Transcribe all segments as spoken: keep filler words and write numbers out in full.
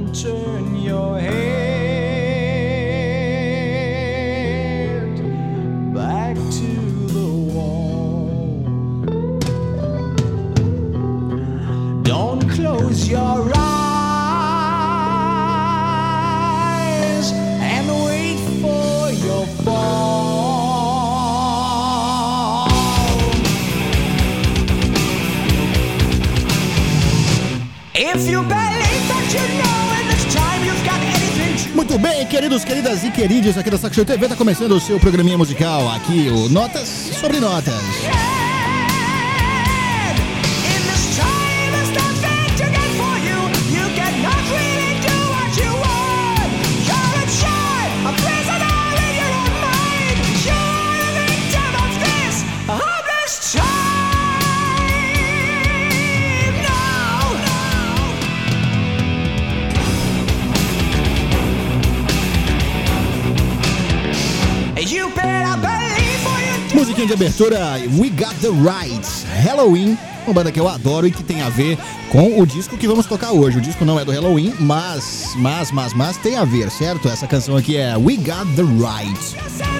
turn your head back to the wall. Don't close your eyes and wait for your fall. If you believe that you know in this time you've got anything to... Muito bem, queridos, queridas e queridos, aqui da Saco Cheio T V tá começando o seu programinha musical, aqui o Notas sobre Notas. Musiquinha de abertura, We Got The Rights, Halloween, uma banda que eu adoro e que tem a ver com o disco que vamos tocar hoje. O disco não é do Halloween, mas, mas, mas, mas tem a ver, certo? Essa canção aqui é We Got The Rights.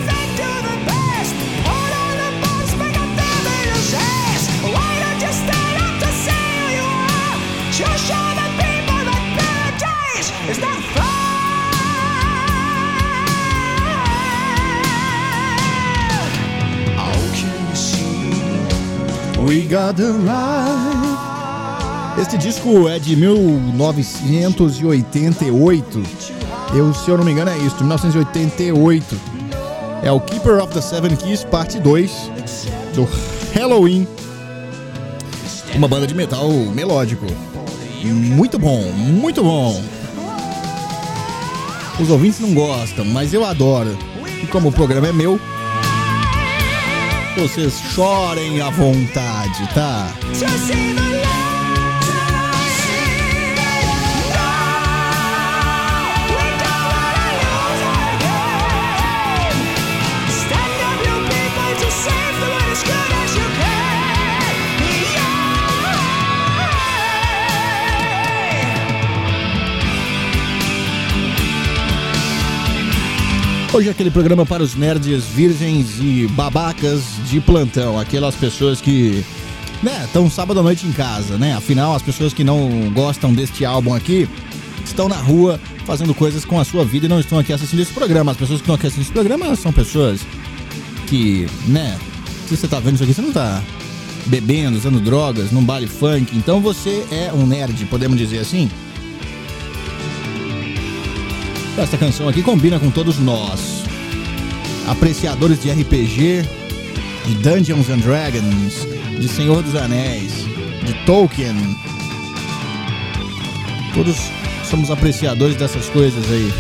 We Got The Right. Este disco é de mil novecentos e oitenta e oito. Eu, se eu não me engano, é isso, mil novecentos e oitenta e oito. É o Keeper of the Seven Keys, parte dois, do Halloween. Uma banda de metal melódico. Muito bom, muito bom. Os ouvintes não gostam, mas eu adoro. E como o programa é meu, vocês chorem à vontade, tá? Hoje é aquele programa para os nerds virgens e babacas de plantão. Aquelas pessoas que, né, estão sábado à noite em casa, né? Afinal, as pessoas que não gostam deste álbum aqui estão na rua fazendo coisas com a sua vida e não estão aqui assistindo esse programa. As pessoas que estão aqui assistindo esse programa são pessoas que, né, se você tá vendo isso aqui, você não tá bebendo, usando drogas, num baile funk. Então você é um nerd, podemos dizer assim? Essa canção aqui combina com todos nós, apreciadores de R P G, de Dungeons and Dragons, de Senhor dos Anéis, de Tolkien. Todos somos apreciadores dessas coisas aí.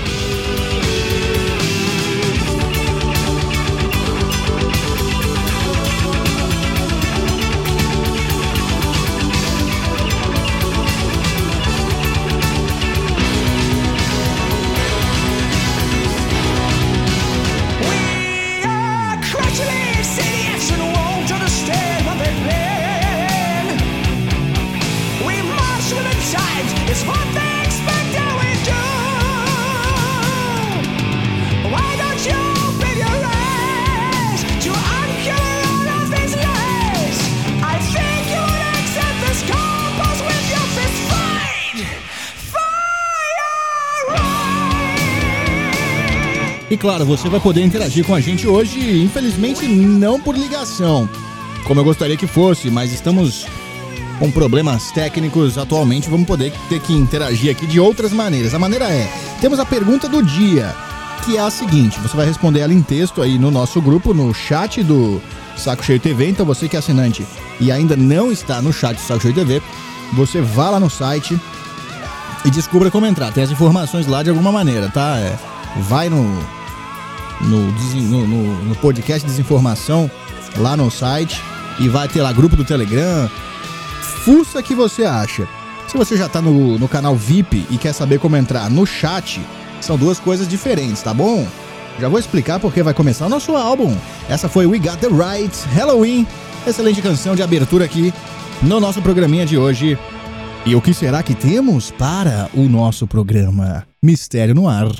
E claro, você vai poder interagir com a gente hoje, infelizmente não por ligação, como eu gostaria que fosse, mas estamos com problemas técnicos atualmente, vamos poder ter que interagir aqui de outras maneiras. A maneira é, temos a pergunta do dia, que é a seguinte, você vai responder ela em texto aí no nosso grupo, no chat do Saco Cheio T V, então você que é assinante e ainda não está no chat do Saco Cheio T V, você vá lá no site e descubra como entrar, tem as informações lá de alguma maneira, tá? É, vai no... No, no, no, no podcast Desinformação lá no site e vai ter lá grupo do Telegram. Fuça que você acha. Se você já tá no, no canal V I P e quer saber como entrar no chat, são duas coisas diferentes, tá bom? Já vou explicar porque vai começar o nosso álbum. Essa foi We Got The Right, Halloween. Excelente canção de abertura aqui no nosso programinha de hoje. E o que será que temos para o nosso programa Mistério no Ar?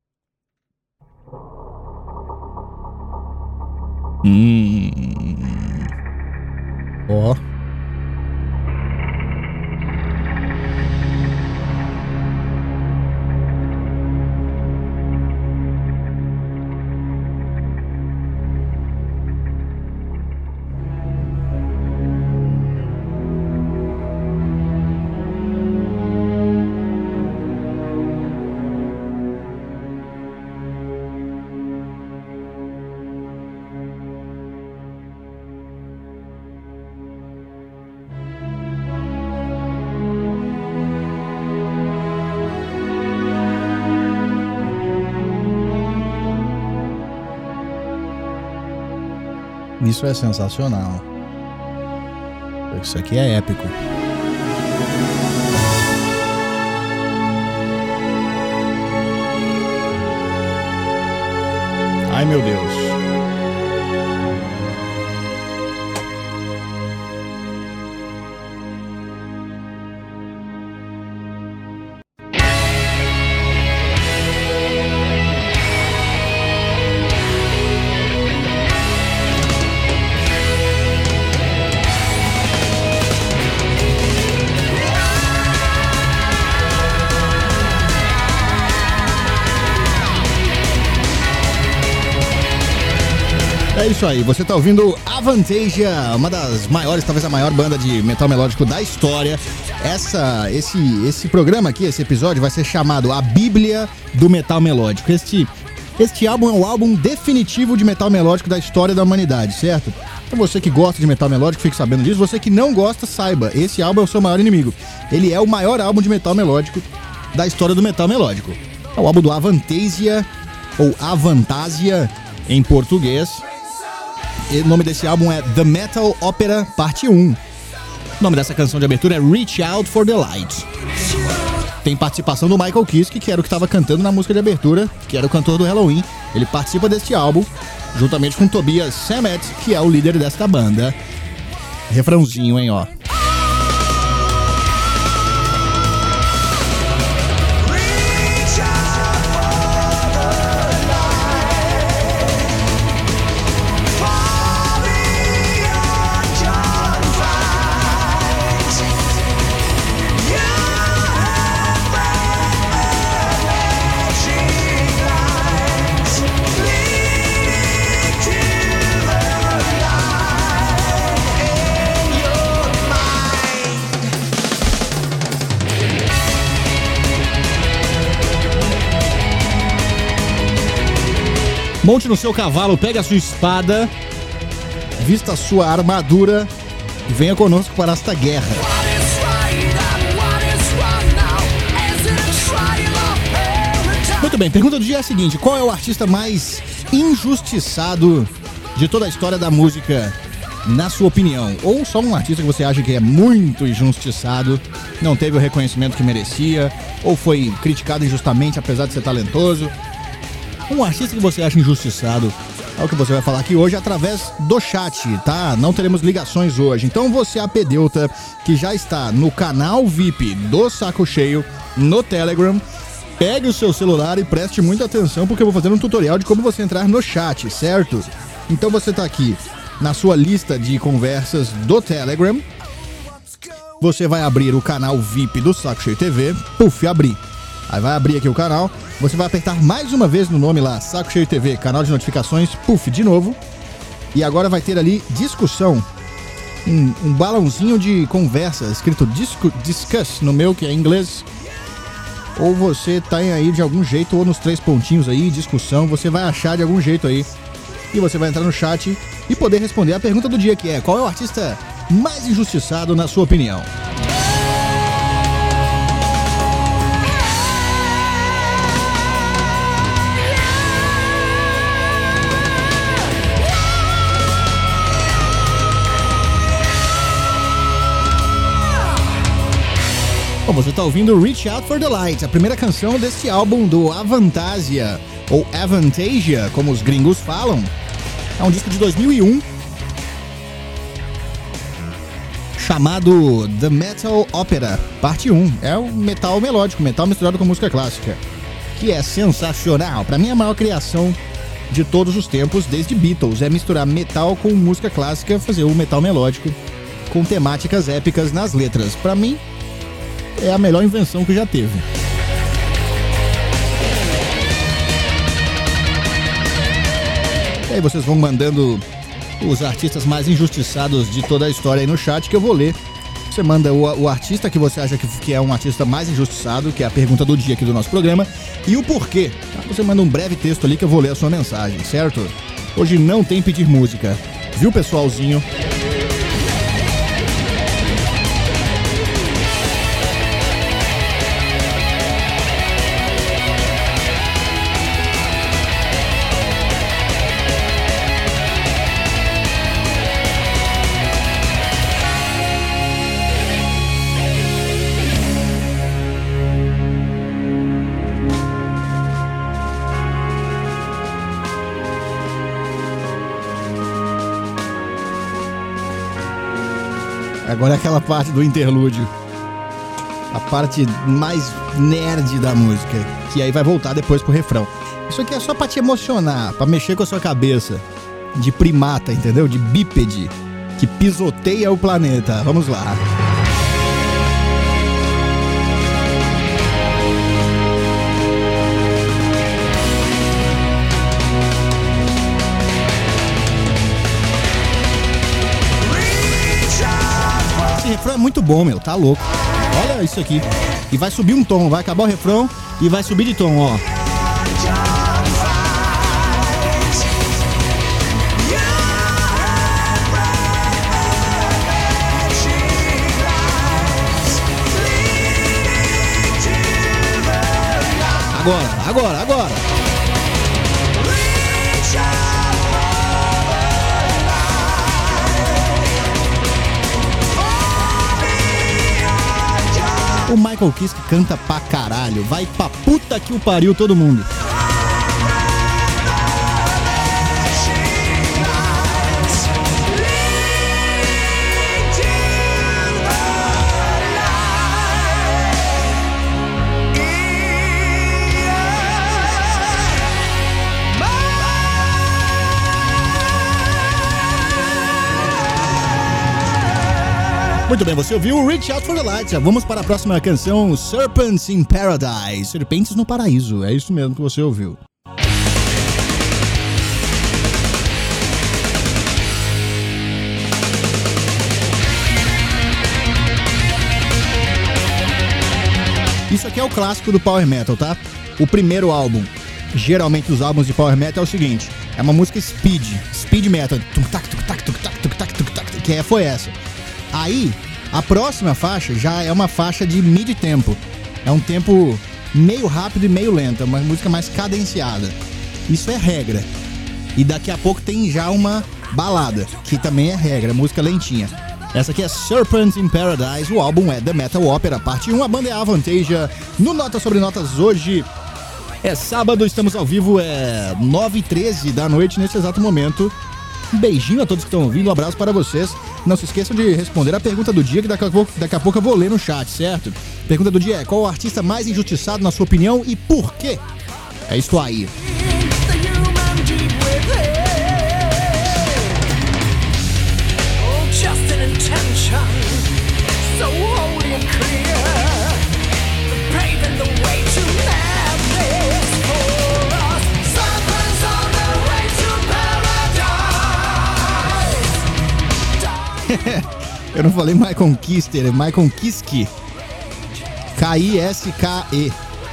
Hum. Ó. Oh. Isso é sensacional. Isso aqui é épico. Ai, meu Deus. É isso aí, você tá ouvindo Avantasia, uma das maiores, talvez a maior banda de metal melódico da história. Essa, esse, esse programa aqui, esse episódio vai ser chamado A Bíblia do Metal Melódico. Este, este álbum é o álbum definitivo de metal melódico da história da humanidade, certo? Então você que gosta de metal melódico, fique sabendo disso. Você que não gosta, saiba, esse álbum é o seu maior inimigo. Ele é o maior álbum de metal melódico da história do metal melódico. É o álbum do Avantasia, ou Avantasia em português. O nome desse álbum é The Metal Opera Parte um. O nome dessa canção de abertura é Reach Out for the Light. Tem participação do Michael Kiske, que era o que estava cantando na música de abertura, que era o cantor do Halloween. Ele participa deste álbum, juntamente com Tobias Sammet, que é o líder desta banda. Refrãozinho, hein, ó. Monte no seu cavalo, pegue a sua espada, vista a sua armadura e venha conosco para esta guerra. Muito bem, pergunta do dia é a seguinte: qual é o artista mais injustiçado de toda a história da música, na sua opinião? Ou só um artista que você acha que é muito injustiçado, não teve o reconhecimento que merecia, ou foi criticado injustamente apesar de ser talentoso? Um artista que você acha injustiçado é o que você vai falar aqui hoje através do chat, tá? Não teremos ligações hoje. Então você, apedeuta, que já está no canal V I P do Saco Cheio, no Telegram, pegue o seu celular e preste muita atenção, porque eu vou fazer um tutorial de como você entrar no chat, certo? Então você tá aqui na sua lista de conversas do Telegram. Você vai abrir o canal V I P do Saco Cheio T V, puf, abrir. Aí vai abrir aqui o canal, você vai apertar mais uma vez no nome lá, Saco Cheio T V, canal de notificações, puf, de novo. E agora vai ter ali discussão, um, um balãozinho de conversa, escrito discu, discuss no meu, que é em inglês. Ou você tá aí de algum jeito, ou nos três pontinhos aí, discussão, você vai achar de algum jeito aí. E você vai entrar no chat e poder responder a pergunta do dia, que é: qual é o artista mais injustiçado na sua opinião? Bom, você está ouvindo Reach Out for the Light, a primeira canção deste álbum do Avantasia, ou Avantasia, como os gringos falam. É um disco de dois mil e um, chamado The Metal Opera, parte um. É o metal melódico, metal misturado com música clássica, que é sensacional. Pra mim, a maior criação de todos os tempos, desde Beatles, é misturar metal com música clássica, fazer o metal melódico com temáticas épicas nas letras. Pra mim, é a melhor invenção que já teve. E aí vocês vão mandando os artistas mais injustiçados de toda a história aí no chat, que eu vou ler. Você manda o, o artista que você acha que, que é um artista mais injustiçado, que é a pergunta do dia aqui do nosso programa, e o porquê. Tá? Você manda um breve texto ali que eu vou ler a sua mensagem, certo? Hoje não tem pedir música, viu, pessoalzinho? Agora é aquela parte do interlúdio, a parte mais nerd da música, que aí vai voltar depois pro refrão. Isso aqui é só pra te emocionar, pra mexer com a sua cabeça de primata, entendeu? De bípede, que pisoteia o planeta. Vamos lá. Esse refrão é muito bom, meu, tá louco. Olha isso aqui. E vai subir um tom, vai acabar o refrão e vai subir de tom, ó. Agora, agora, agora. O Michael Kiske canta pra caralho. Vai pra puta que o pariu todo mundo. Muito bem, você ouviu Reach Out for the Light. Vamos para a próxima canção, Serpents in Paradise. Serpentes no Paraíso, é isso mesmo que você ouviu. Isso aqui é o clássico do Power Metal, tá? O primeiro álbum. Geralmente os álbuns de Power Metal é o seguinte, é uma música speed, speed metal, que foi essa. Aí, a próxima faixa já é uma faixa de mid-tempo. É um tempo meio rápido e meio lento, uma música mais cadenciada. Isso é regra. E daqui a pouco tem já uma balada, que também é regra, música lentinha. Essa aqui é Serpents in Paradise, o álbum é The Metal Opera, parte um, a banda é Avantasia. No Notas sobre Notas hoje é sábado, estamos ao vivo, é nove e treze da noite nesse exato momento. Um beijinho a todos que estão ouvindo, um abraço para vocês. Não se esqueçam de responder a pergunta do dia, que daqui a pouco, daqui a pouco eu vou ler no chat, certo? Pergunta do dia é: qual o artista mais injustiçado na sua opinião e por quê? É isso aí. Eu não falei Michael Kister, é Michael Kiske. K I S K E.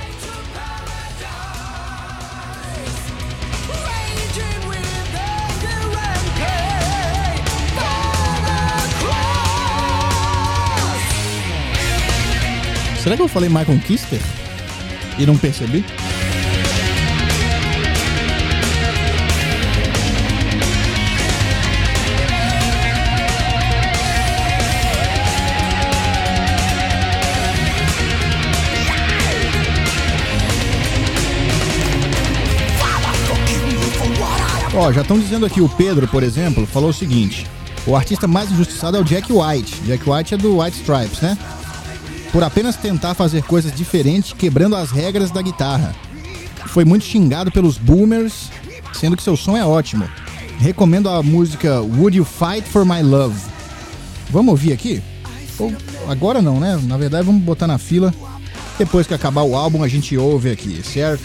Será que eu falei Michael Kister e não percebi? Ó, já estão dizendo aqui, o Pedro, por exemplo, falou o seguinte: O artista mais injustiçado é o Jack White. Jack White é do White Stripes, né? Por apenas tentar fazer coisas diferentes, quebrando as regras da guitarra. Foi muito xingado pelos boomers, sendo que seu som é ótimo. Recomendo a música Would You Fight For My Love. Vamos ouvir aqui? Ou, agora não, né? Na verdade, vamos botar na fila. Depois que acabar o álbum, a gente ouve aqui, certo?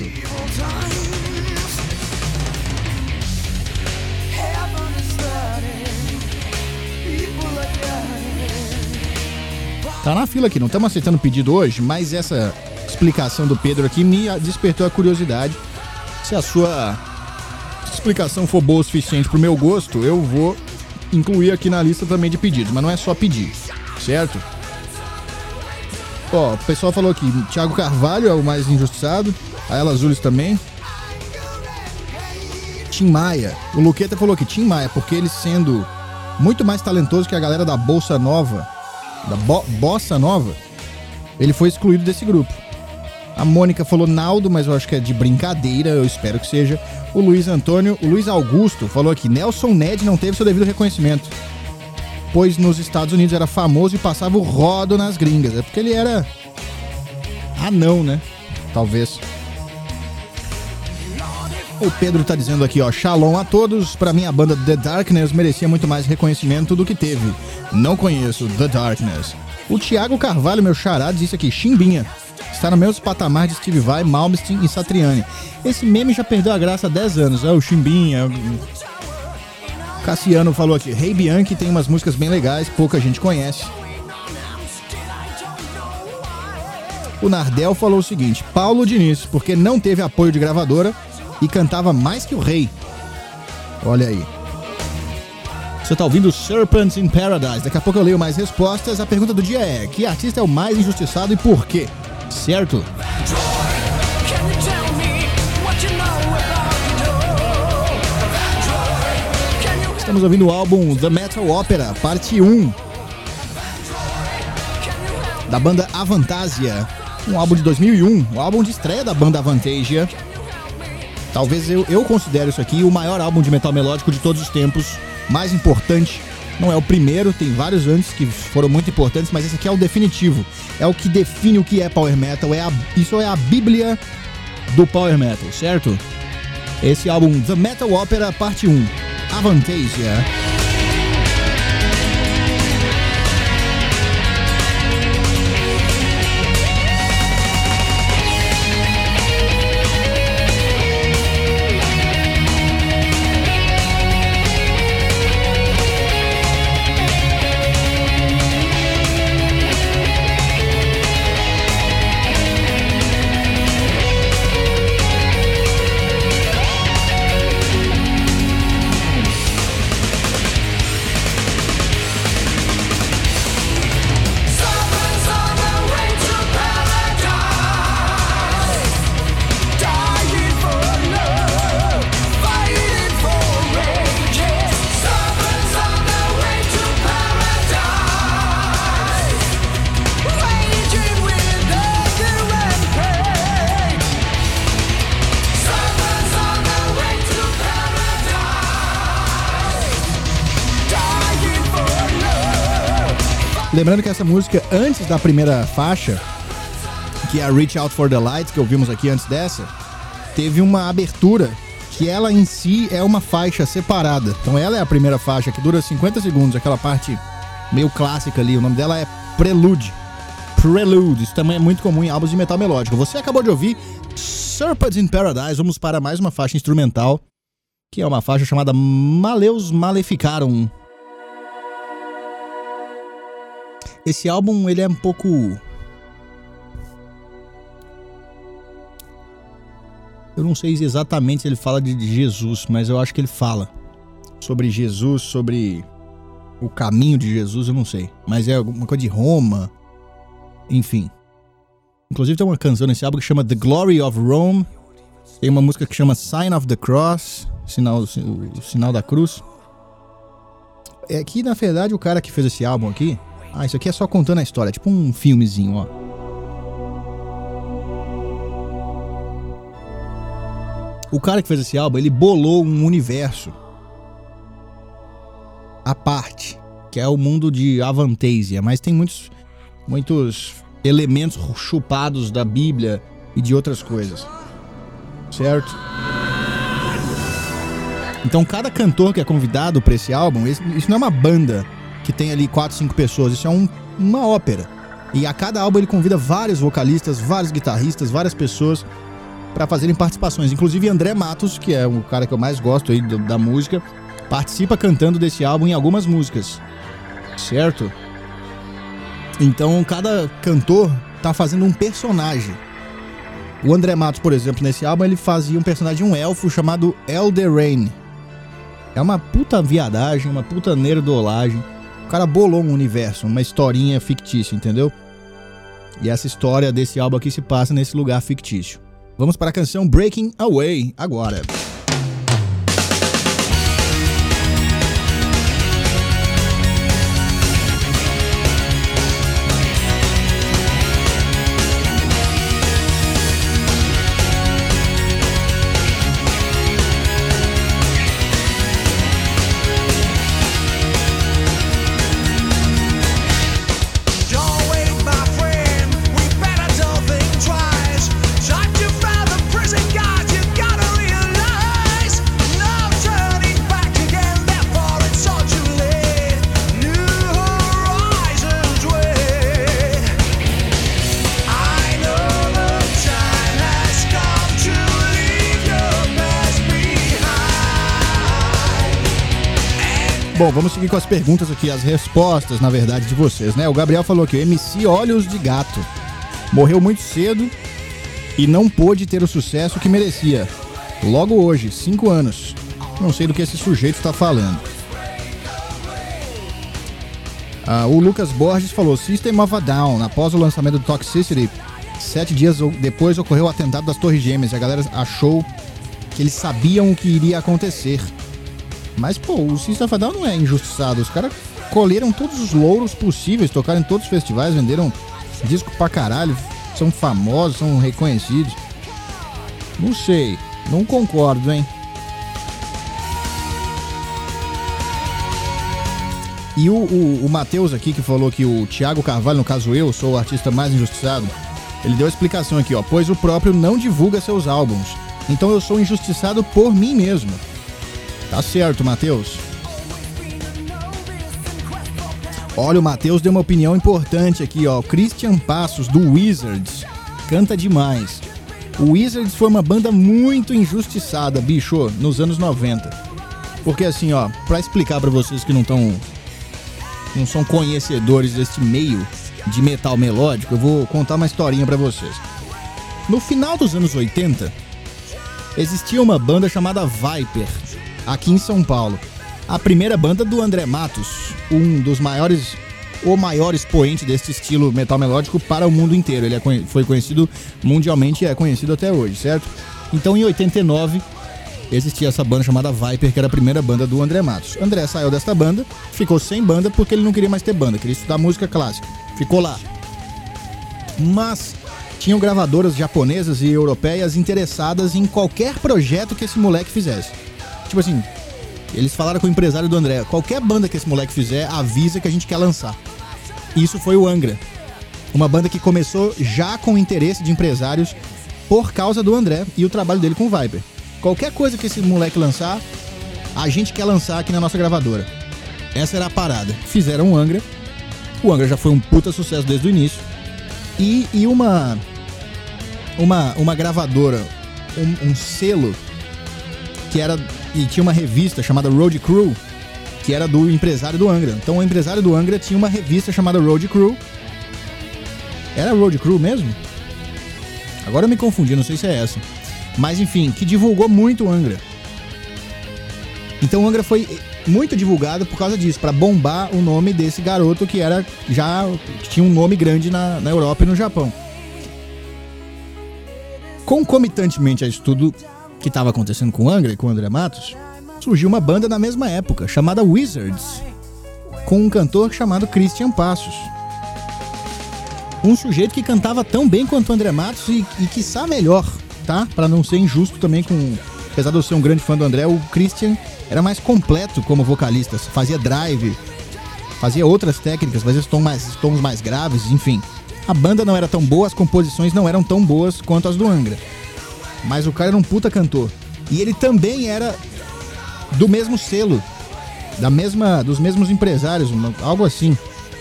Tá na fila aqui, não estamos aceitando pedido hoje, mas essa explicação do Pedro aqui me despertou a curiosidade. Se a sua explicação for boa o suficiente pro meu gosto, eu vou incluir aqui na lista também de pedidos, mas não é só pedir, certo? Ó, o pessoal falou aqui, Thiago Carvalho é o mais injustiçado, a Ela Azulis também. Tim Maia, o Luqueta falou que Tim Maia, porque ele sendo muito mais talentoso que a galera da Bolsa Nova, da Bo- Bossa Nova, ele foi excluído desse grupo. A Mônica falou Naldo, mas eu acho que é de brincadeira, eu espero que seja. O Luiz Antônio, o Luiz Augusto falou aqui, Nelson Ned não teve seu devido reconhecimento, pois nos Estados Unidos era famoso e passava o rodo nas gringas. É porque ele era anão, né? Talvez. O Pedro tá dizendo aqui, ó, Shalom a todos. Pra mim a banda The Darkness merecia muito mais reconhecimento do que teve. Não conheço The Darkness. O Thiago Carvalho, meu xará, disse aqui, Chimbinha. Está no mesmo patamar de Steve Vai, Malmsteen e Satriani. Esse meme já perdeu a graça há dez anos. É o Chimbinha. Cassiano falou aqui, Hey Bianchi tem umas músicas bem legais, pouca gente conhece. O Nardel falou o seguinte, Paulo Diniz, porque não teve apoio de gravadora e cantava mais que o rei. Olha aí. Você tá ouvindo Serpents in Paradise. Daqui a pouco eu leio mais respostas. A pergunta do dia é, que artista é o mais injustiçado e por quê? Certo? Estamos ouvindo o álbum The Metal Opera, parte um, da banda Avantasia, um álbum de dois mil e um, o álbum de estreia da banda Avantasia. Talvez eu, eu considere isso aqui o maior álbum de metal melódico de todos os tempos, mais importante. Não é o primeiro, tem vários antes que foram muito importantes, mas esse aqui é o definitivo. É o que define o que é Power Metal, é a, isso é a bíblia do Power Metal, certo? Esse álbum The Metal Opera, parte um, Avantasia. Lembrando que essa música, antes da primeira faixa, que é a Reach Out for the Light, que ouvimos aqui antes dessa, teve uma abertura que ela em si é uma faixa separada. Então ela é a primeira faixa, que dura cinquenta segundos, aquela parte meio clássica ali. O nome dela é Prelude. Prelude, isso também é muito comum em álbuns de metal melódico. Você acabou de ouvir Serpents in Paradise. Vamos para mais uma faixa instrumental, que é uma faixa chamada Maleus Maleficarum. Esse álbum, ele é um pouco... Eu não sei exatamente se ele fala de Jesus, mas eu acho que ele fala sobre Jesus, sobre o caminho de Jesus, eu não sei. Mas é alguma coisa de Roma, enfim. Inclusive tem uma canção nesse álbum que chama The Glory of Rome. Tem uma música que chama Sign of the Cross, sinal, o sinal da cruz. É que, na verdade, o cara que fez esse álbum aqui... Ah, isso aqui é só contando a história, tipo um filmezinho, ó. O cara que fez esse álbum, ele bolou um universo à parte, que é o mundo de Avantasia, mas tem muitos, muitos elementos chupados da Bíblia e de outras coisas, certo? Então cada cantor que é convidado para esse álbum, isso não é uma banda que tem ali quatro, cinco pessoas, isso é um, uma ópera. E a cada álbum ele convida vários vocalistas, vários guitarristas, várias pessoas para fazerem participações. Inclusive André Matos, que é o cara que eu mais gosto aí da música, participa cantando desse álbum em algumas músicas, certo? Então cada cantor tá fazendo um personagem. O André Matos, por exemplo, nesse álbum ele fazia um personagem, um elfo chamado Elderrain. É uma puta viadagem, uma puta nerdolagem. O cara bolou um universo, uma historinha fictícia, entendeu? E essa história desse álbum aqui se passa nesse lugar fictício. Vamos para a canção Breaking Away agora. Bom, vamos seguir com as perguntas aqui, as respostas, na verdade, de vocês, né? O Gabriel falou aqui, o M C Olhos de Gato morreu muito cedo e não pôde ter o sucesso que merecia. Logo hoje, cinco anos. Não sei do que esse sujeito está falando. Ah, o Lucas Borges falou, System of a Down, após o lançamento do Toxicity, sete dias depois ocorreu o atentado das Torres Gêmeas e a galera achou que eles sabiam o que iria acontecer. Mas, pô, o System of a Down não é injustiçado. Os caras colheram todos os louros possíveis, tocaram em todos os festivais, venderam disco pra caralho, são famosos, são reconhecidos. Não sei, não concordo, hein? E o, o, o Matheus aqui, que falou que o Thiago Carvalho, no caso eu, sou o artista mais injustiçado, ele deu a explicação aqui, ó, pois o próprio não divulga seus álbuns. Então eu sou injustiçado por mim mesmo. Tá certo, Matheus. Olha, o Matheus deu uma opinião importante aqui, ó. Christian Passos, do Wizards, canta demais. O Wizards foi uma banda muito injustiçada, bicho, nos anos noventa. Porque assim, ó, pra explicar pra vocês que não estão, não são conhecedores deste meio de metal melódico, eu vou contar uma historinha pra vocês. No final dos anos oitenta, existia uma banda chamada Viper, aqui em São Paulo. A primeira banda do André Matos, um dos maiores, o maior expoente desse estilo metal melódico para o mundo inteiro. Ele é, foi conhecido mundialmente e é conhecido até hoje, certo? Então, em oitenta e nove, existia essa banda chamada Viper, que era a primeira banda do André Matos. André saiu desta banda, ficou sem banda porque ele não queria mais ter banda, queria estudar música clássica. Ficou lá. Mas tinham gravadoras japonesas e europeias interessadas em qualquer projeto que esse moleque fizesse. Tipo assim, eles falaram com o empresário do André, qualquer banda que esse moleque fizer, avisa que a gente quer lançar. Isso foi o Angra, uma banda que começou já com interesse de empresários por causa do André e o trabalho dele com o Viper. Qualquer coisa que esse moleque lançar, a gente quer lançar aqui na nossa gravadora. Essa era a parada. Fizeram o Angra, o Angra já foi um puta sucesso desde o início, e, e uma, uma, uma gravadora, um, um selo, que era... E tinha uma revista chamada Road Crew, que era do empresário do Angra. Então o empresário do Angra tinha uma revista chamada Road Crew. Era Road Crew mesmo? Agora eu me confundi, não sei se é essa. Mas enfim, que divulgou muito o Angra. Então o Angra foi muito divulgado por causa disso, para bombar o nome desse garoto que era já que tinha um nome grande na, na Europa e no Japão. Concomitantemente a isso tudo que estava acontecendo com o Angra e com o André Matos, surgiu uma banda na mesma época, chamada Wizards, com um cantor chamado Christian Passos. Um sujeito que cantava tão bem quanto o André Matos e, e quiçá melhor, tá? Para não ser injusto também com, apesar de eu ser um grande fã do André, o Christian era mais completo como vocalista. Fazia drive, fazia outras técnicas, fazia tons mais, tons mais graves, enfim. A banda não era tão boa, as composições não eram tão boas quanto as do Angra. Mas o cara era um puta cantor. E ele também era do mesmo selo, da mesma, dos mesmos empresários, algo assim.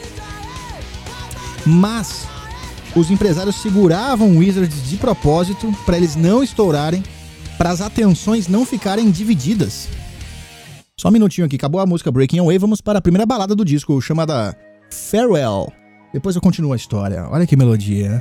Mas os empresários seguravam o Wizards de propósito para eles não estourarem, para as atenções não ficarem divididas. Só um minutinho aqui, acabou a música Breaking Away, vamos para a primeira balada do disco, chamada Farewell. Depois eu continuo a história. Olha que melodia.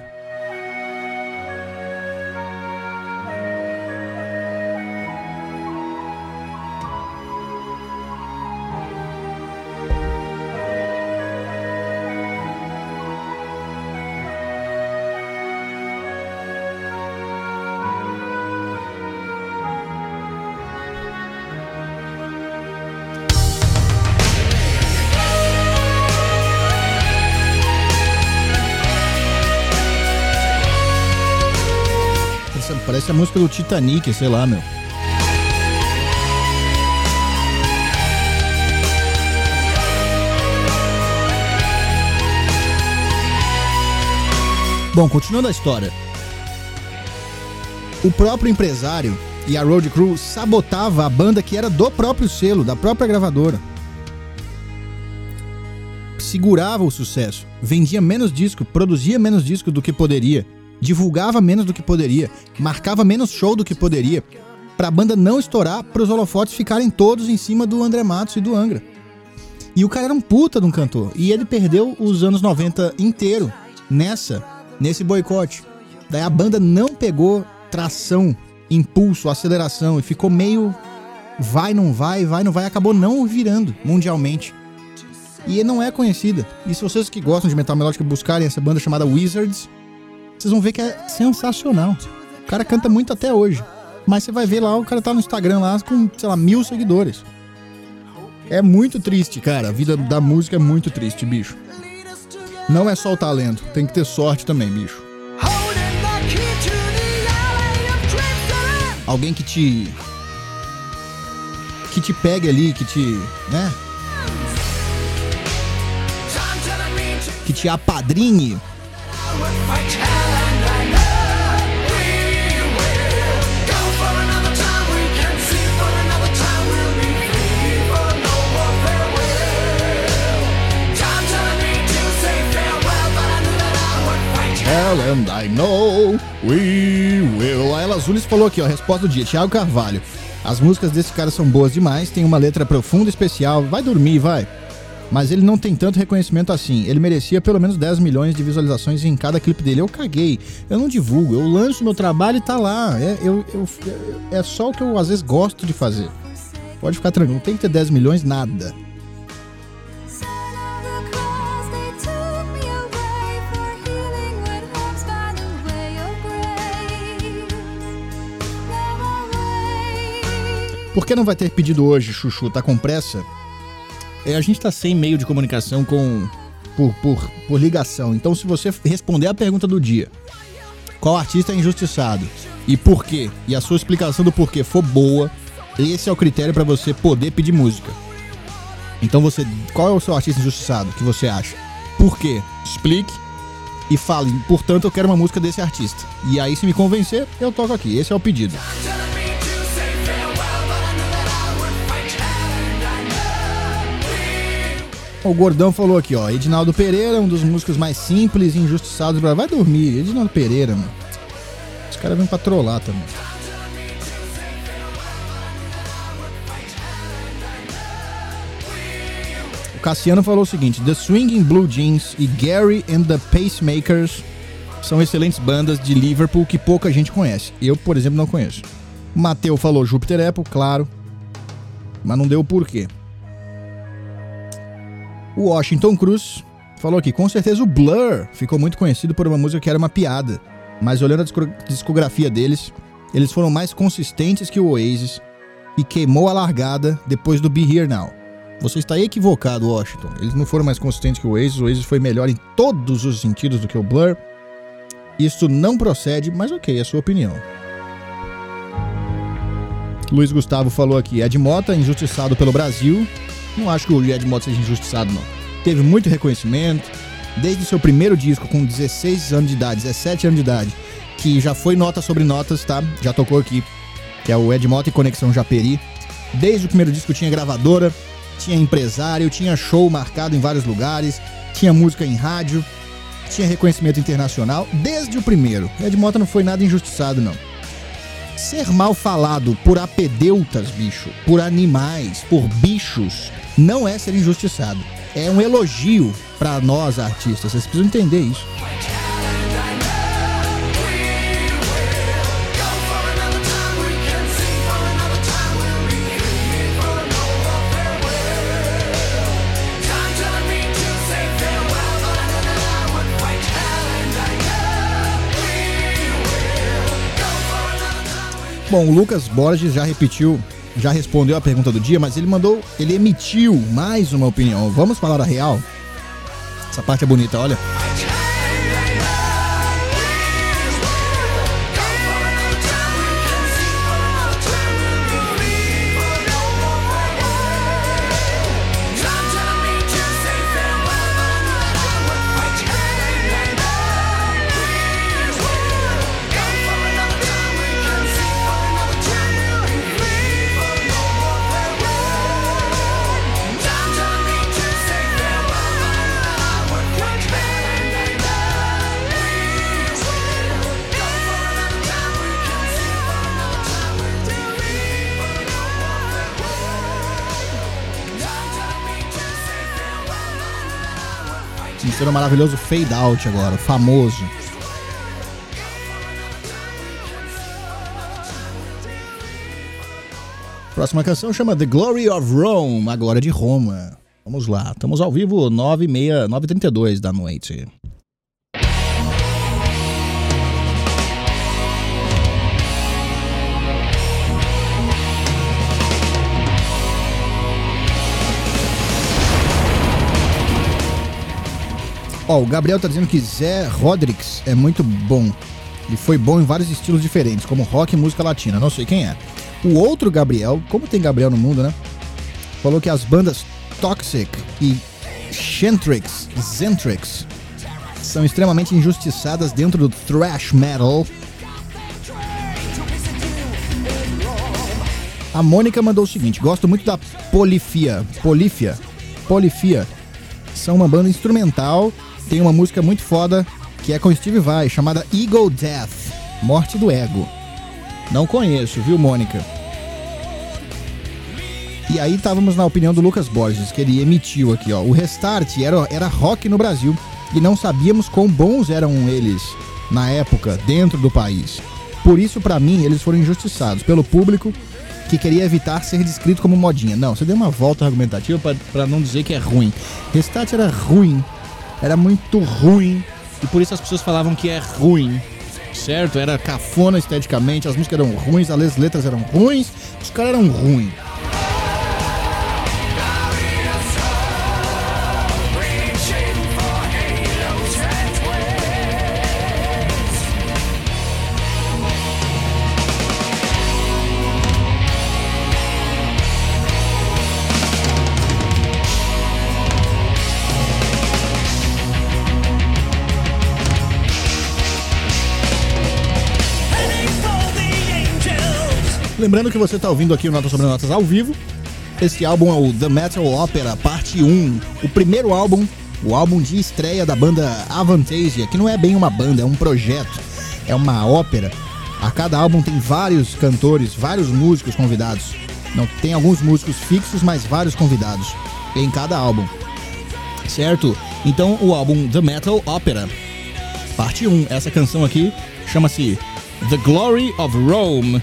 Parece a música do Titanic, sei lá, meu. Bom, continuando a história. O próprio empresário e a road crew sabotava a banda que era do próprio selo, da própria gravadora. Segurava o sucesso, vendia menos disco, produzia menos disco do que poderia. Divulgava menos do que poderia, marcava menos show do que poderia, pra banda não estourar, pros holofotes ficarem todos em cima do André Matos e do Angra. E o cara era um puta de um cantor, e ele perdeu os anos noventa inteiro nessa, nesse boicote. Daí a banda não pegou tração, impulso, aceleração, e ficou meio vai, não vai, vai, não vai, acabou não virando mundialmente. E não é conhecida. E se vocês que gostam de metal melódico buscarem essa banda chamada Wizards, vocês vão ver que é sensacional. O cara canta muito até hoje. Mas você vai ver lá, o cara tá no Instagram lá com, sei lá, mil seguidores. É muito triste, cara. A vida da música é muito triste, bicho. Não é só o talento, tem que ter sorte também, bicho. Alguém que te... que te pegue ali, que te... né? Que te apadrinhe. And I know we will. A Ela Zulis falou aqui, ó, resposta do dia, Thiago Carvalho. As músicas desse cara são boas demais, tem uma letra profunda e especial. Vai dormir, vai. Mas ele não tem tanto reconhecimento assim. Ele merecia pelo menos dez milhões de visualizações em cada clipe dele. Eu caguei, eu não divulgo, eu lanço meu trabalho e tá lá. É, eu, eu, é só o que eu às vezes gosto de fazer. Pode ficar tranquilo, não tem que ter dez milhões, nada. Por que não vai ter pedido hoje, Chuchu? Tá com pressa? É, a gente tá sem meio de comunicação com por, por, por ligação. Então, se você responder a pergunta do dia, qual artista é injustiçado e por quê, e a sua explicação do porquê for boa, esse é o critério pra você poder pedir música. Então, você, qual é o seu artista injustiçado que você acha? Por quê? Explique e fale, portanto, eu quero uma música desse artista. E aí, se me convencer, eu toco aqui. Esse é o pedido. O Gordão falou aqui, ó, Edinaldo Pereira, um dos músicos mais simples e injustiçados. Vai dormir, Edinaldo Pereira, mano. Os caras vêm pra trollar também. O Cassiano falou o seguinte, The Swinging Blue Jeans e Gary and the Pacemakers são excelentes bandas de Liverpool que pouca gente conhece. Eu, por exemplo, não conheço. O Mateu falou Júpiter Apple, claro, mas não deu o porquê. O Washington Cruz falou aqui, com certeza o Blur ficou muito conhecido por uma música que era uma piada, mas olhando a discografia deles, eles foram mais consistentes que o Oasis e queimou a largada depois do Be Here Now. Você está equivocado, Washington. Eles não foram mais consistentes que o Oasis, o Oasis foi melhor em todos os sentidos do que o Blur. Isso não procede, mas ok, é a sua opinião. Luiz Gustavo falou aqui, Ed Mota, injustiçado pelo Brasil. Não acho que o Ed Mota seja injustiçado, não. Teve muito reconhecimento, desde o seu primeiro disco, com dezesseis anos de idade, dezessete anos de idade, que já foi nota sobre notas, tá? Já tocou aqui, que é o Ed Mota e Conexão Japeri. Desde o primeiro disco tinha gravadora, tinha empresário, tinha show marcado em vários lugares, tinha música em rádio, tinha reconhecimento internacional, desde o primeiro. Ed Mota não foi nada injustiçado, não. Ser mal falado por apedeutas, bicho, por animais, por bichos, não é ser injustiçado. É um elogio pra nós, artistas. Vocês precisam entender isso. Bom, o Lucas Borges já repetiu, já respondeu a pergunta do dia, mas ele mandou, ele emitiu mais uma opinião. Vamos falar a real? Essa parte é bonita, olha. Será um maravilhoso fade out agora, famoso. Próxima canção chama The Glory of Rome, a glória de Roma. Vamos lá, estamos ao vivo, nove e meia, nove e trinta e dois da noite. Ó, oh, o Gabriel tá dizendo que Zé Rodrigues é muito bom. Ele foi bom em vários estilos diferentes, como rock e música latina. Não sei quem é. O outro Gabriel, como tem Gabriel no mundo, né? Falou que as bandas Toxic e Centrix, Zentrix são extremamente injustiçadas dentro do thrash metal. A Mônica mandou o seguinte: gosto muito da Polifia. Polifia. Polifia. São uma banda instrumental. Tem uma música muito foda que é com Steve Vai, chamada Ego Death, Morte do Ego. Não conheço, viu, Mônica? E aí estávamos na opinião do Lucas Borges, que ele emitiu aqui, ó. O Restart era, era rock no Brasil e não sabíamos quão bons eram eles na época, dentro do país. Por isso, pra mim, eles foram injustiçados pelo público que queria evitar ser descrito como modinha. Não, você deu uma volta argumentativa pra, pra não dizer que é ruim. Restart era ruim. Era muito ruim, e por isso as pessoas falavam que é ruim, certo? Era cafona esteticamente, as músicas eram ruins, as letras eram ruins, os caras eram ruins. Lembrando que você está ouvindo aqui o Notas sobre Notas ao vivo. Este álbum é o The Metal Opera, parte um. O primeiro álbum, o álbum de estreia da banda Avantasia, que não é bem uma banda, é um projeto, é uma ópera. A cada álbum tem vários cantores, vários músicos convidados. Não tem alguns músicos fixos, mas vários convidados em cada álbum. Certo? Então o álbum The Metal Opera, parte um. Essa canção aqui chama-se The Glory of Rome.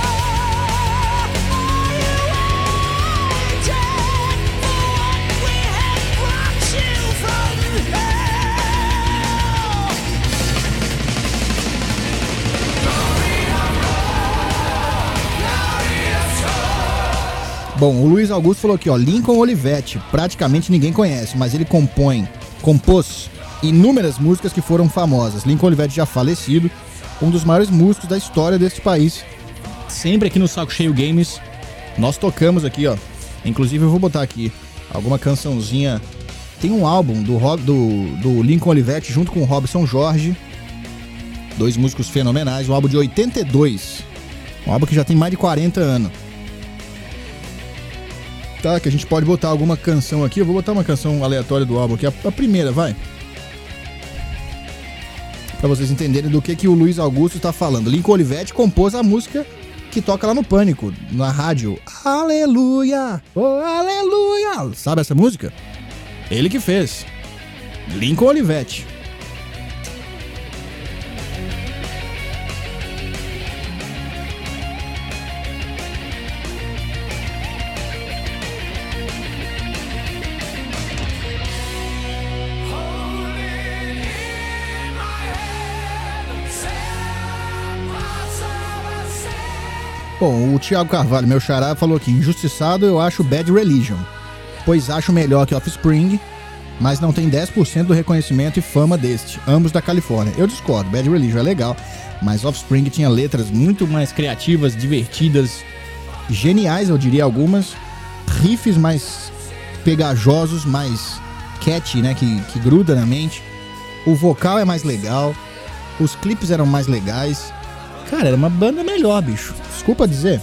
Bom, o Luiz Augusto falou aqui, ó, Lincoln Olivetti, praticamente ninguém conhece, mas ele compõe, compôs inúmeras músicas que foram famosas. Lincoln Olivetti já falecido, um dos maiores músicos da história deste país. Sempre aqui no Saco Cheio Games, Nós tocamos aqui, ó. Inclusive eu vou botar aqui alguma cançãozinha. Tem um álbum do, do, do Lincoln Olivetti junto com o Robson Jorge. Dois músicos fenomenais. Um álbum de oitenta e dois. Um álbum que já tem mais de quarenta anos. Tá, que a gente pode botar alguma canção aqui. Eu vou botar uma canção aleatória do álbum aqui. A, a primeira, vai. Pra vocês entenderem do que, que o Luiz Augusto tá falando. Lincoln Olivetti compôs a música que toca lá no Pânico, na rádio. Aleluia, oh aleluia. Sabe essa música? Ele que fez. Lincoln Olivetti. Bom, o Thiago Carvalho, meu xará, falou aqui: injustiçado eu acho Bad Religion, pois acho melhor que Offspring, mas não tem dez por cento do reconhecimento e fama deste, ambos da Califórnia. Eu discordo, Bad Religion é legal, mas Offspring tinha letras muito mais criativas, divertidas, geniais, eu diria algumas, riffs mais pegajosos, mais catchy, né, que, que gruda na mente. O vocal é mais legal, os clipes eram mais legais. Cara, era uma banda melhor, bicho. Desculpa dizer.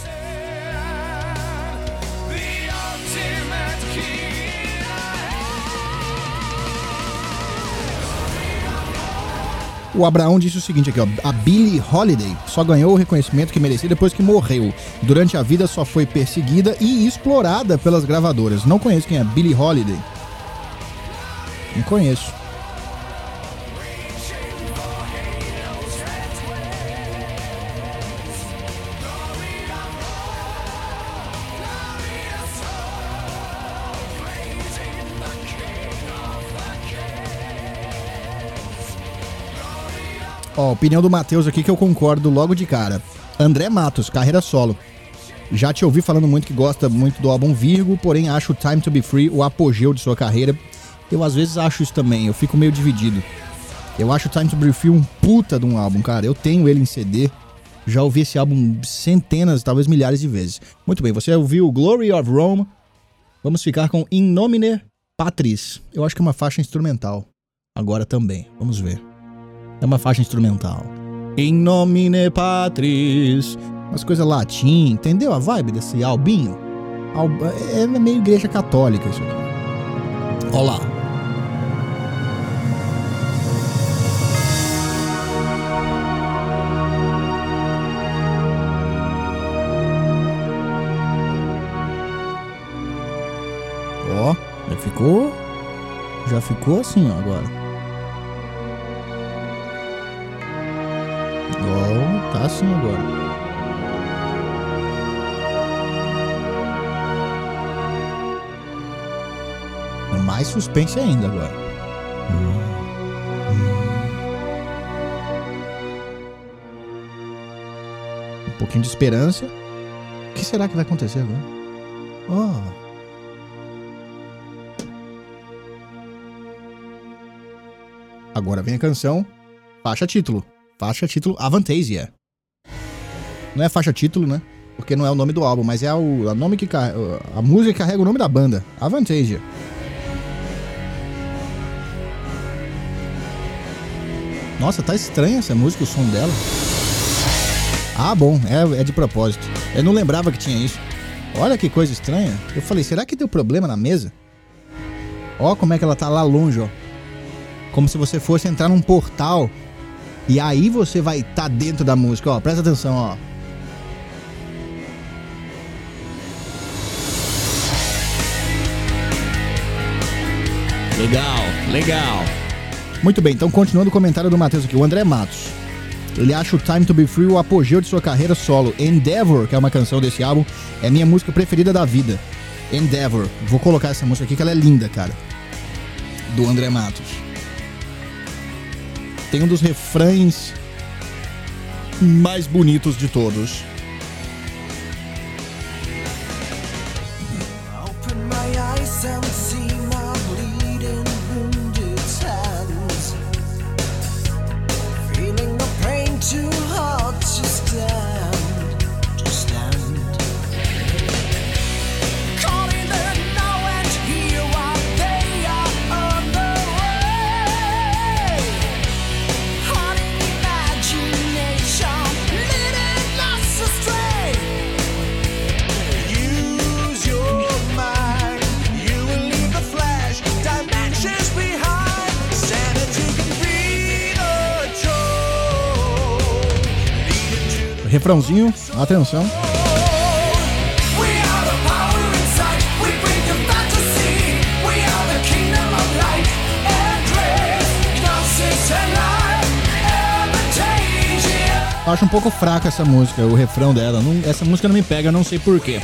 O Abraão disse o seguinte aqui, ó. A Billie Holiday só ganhou o reconhecimento que merecia depois que morreu. Durante a vida só foi perseguida e explorada pelas gravadoras. Não conheço quem é Billie Holiday. Não conheço. Ó, opinião do Matheus aqui que eu concordo logo de cara. André Matos, carreira solo. Já te ouvi falando muito que gosta muito do álbum Virgo, porém acho Time to Be Free o apogeu de sua carreira. Eu às vezes acho isso também, eu fico meio dividido. Eu acho Time to Be Free um puta de um álbum, cara. Eu tenho ele em C D, já ouvi esse álbum centenas, talvez milhares de vezes. Muito bem, você ouviu Glory of Rome. Vamos ficar com In Nomine Patris. Eu acho que é uma faixa instrumental. Agora também, vamos ver. É uma faixa instrumental. In Nomine Patris. Umas coisas latim, entendeu a vibe desse albinho? É meio igreja católica isso aqui. Olha lá. Ó, já ficou. Já ficou assim, ó, agora. Ó, tá assim agora. Mais suspense ainda agora. Hum. Um pouquinho de esperança. O que será que vai acontecer agora? Oh. Agora vem a canção. Faixa título. Faixa título Avantasia. Não é faixa título, né? Porque não é o nome do álbum, mas é o, a, nome que, a música que carrega o nome da banda. Avantasia. Nossa, tá estranha essa música, o som dela. Ah, bom, é, é de propósito. Eu não lembrava que tinha isso. Olha que coisa estranha. Eu falei, será que deu problema na mesa? Ó como é que ela tá lá longe, ó. Como se você fosse entrar num portal. E aí você vai estar tá dentro da música, ó. Presta atenção, ó. Legal, legal. Muito bem, então continuando o comentário do Matheus aqui, o André Matos. Ele acha o Time to Be Free o apogeu de sua carreira solo. Endeavor, que é uma canção desse álbum, é minha música preferida da vida. Endeavor. Vou colocar essa música aqui que ela é linda, cara. Do André Matos. Tem um dos refrães mais bonitos de todos. Open my eyes and see my bleeding wounded hands. Feeling the pain too hard to stand. To stand. refrãozinho, atenção. Acho um pouco fraca essa música, o refrão dela. Não, essa música não me pega, não sei porquê.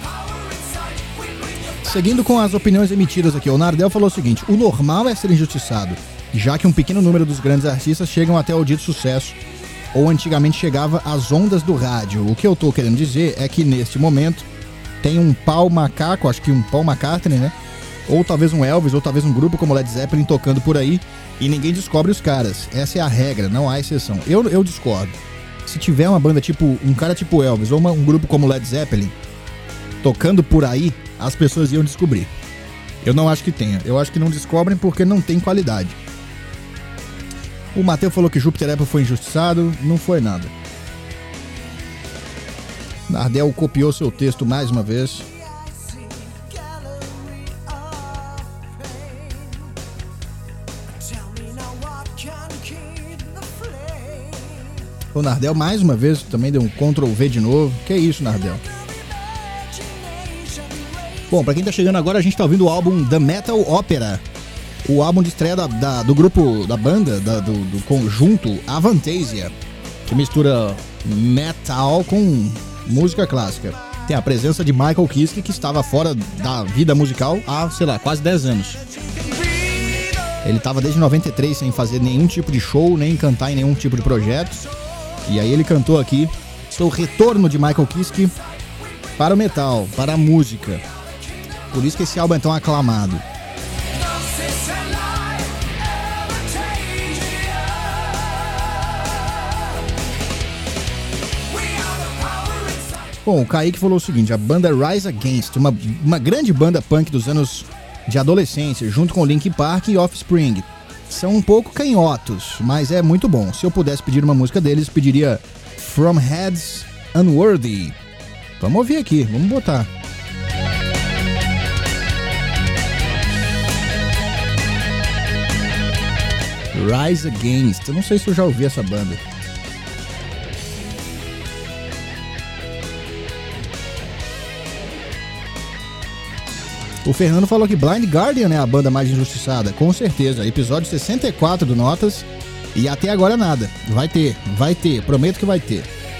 Seguindo com as opiniões emitidas aqui, o Nardel falou o seguinte: o normal é ser injustiçado, já que um pequeno número dos grandes artistas chegam até o dito sucesso, ou antigamente chegava às ondas do rádio. O que eu tô querendo dizer é que neste momento tem um Paul Macaco, acho que um Paul McCartney, né? Ou talvez um Elvis, ou talvez um grupo como Led Zeppelin tocando por aí, e ninguém descobre os caras. Essa é a regra, não há exceção. Eu, eu discordo. Se tiver uma banda tipo, um cara tipo Elvis, ou uma, um grupo como Led Zeppelin tocando por aí, as pessoas iam descobrir. Eu não acho que tenha. Eu acho que não descobrem porque não tem qualidade. O Matheus falou que Júpiter Apple foi injustiçado. Não foi nada. Nardel copiou seu texto mais uma vez. O Nardel mais uma vez também deu um control V de novo. Que isso, Nardel? Bom, pra quem tá chegando agora, a gente tá ouvindo o álbum The Metal Opera, o álbum de estreia da, da, do grupo, da banda, da, do, do conjunto Avantasia, que mistura metal com música clássica. Tem a presença de Michael Kiske, que estava fora da vida musical há, sei lá, quase dez anos. Ele tava desde noventa e três sem fazer nenhum tipo de show, nem cantar em nenhum tipo de projeto. E aí ele cantou aqui o retorno de Michael Kiske para o metal, para a música. Por isso que esse álbum é tão aclamado. Bom, o Kaique falou o seguinte: a banda Rise Against, uma, uma grande banda punk dos anos de adolescência, junto com Linkin Park e Offspring. São um pouco canhotos, mas é muito bom. Se eu pudesse pedir uma música deles, pediria From Heads Unworthy. Vamos ouvir aqui, vamos botar. Rise Against. Eu não sei se eu já ouvi essa banda. O Fernando falou que Blind Guardian é a banda mais injustiçada. Com certeza. Episódio sessenta e quatro do Notas. E até agora nada. Vai ter, vai ter. Prometo que vai ter.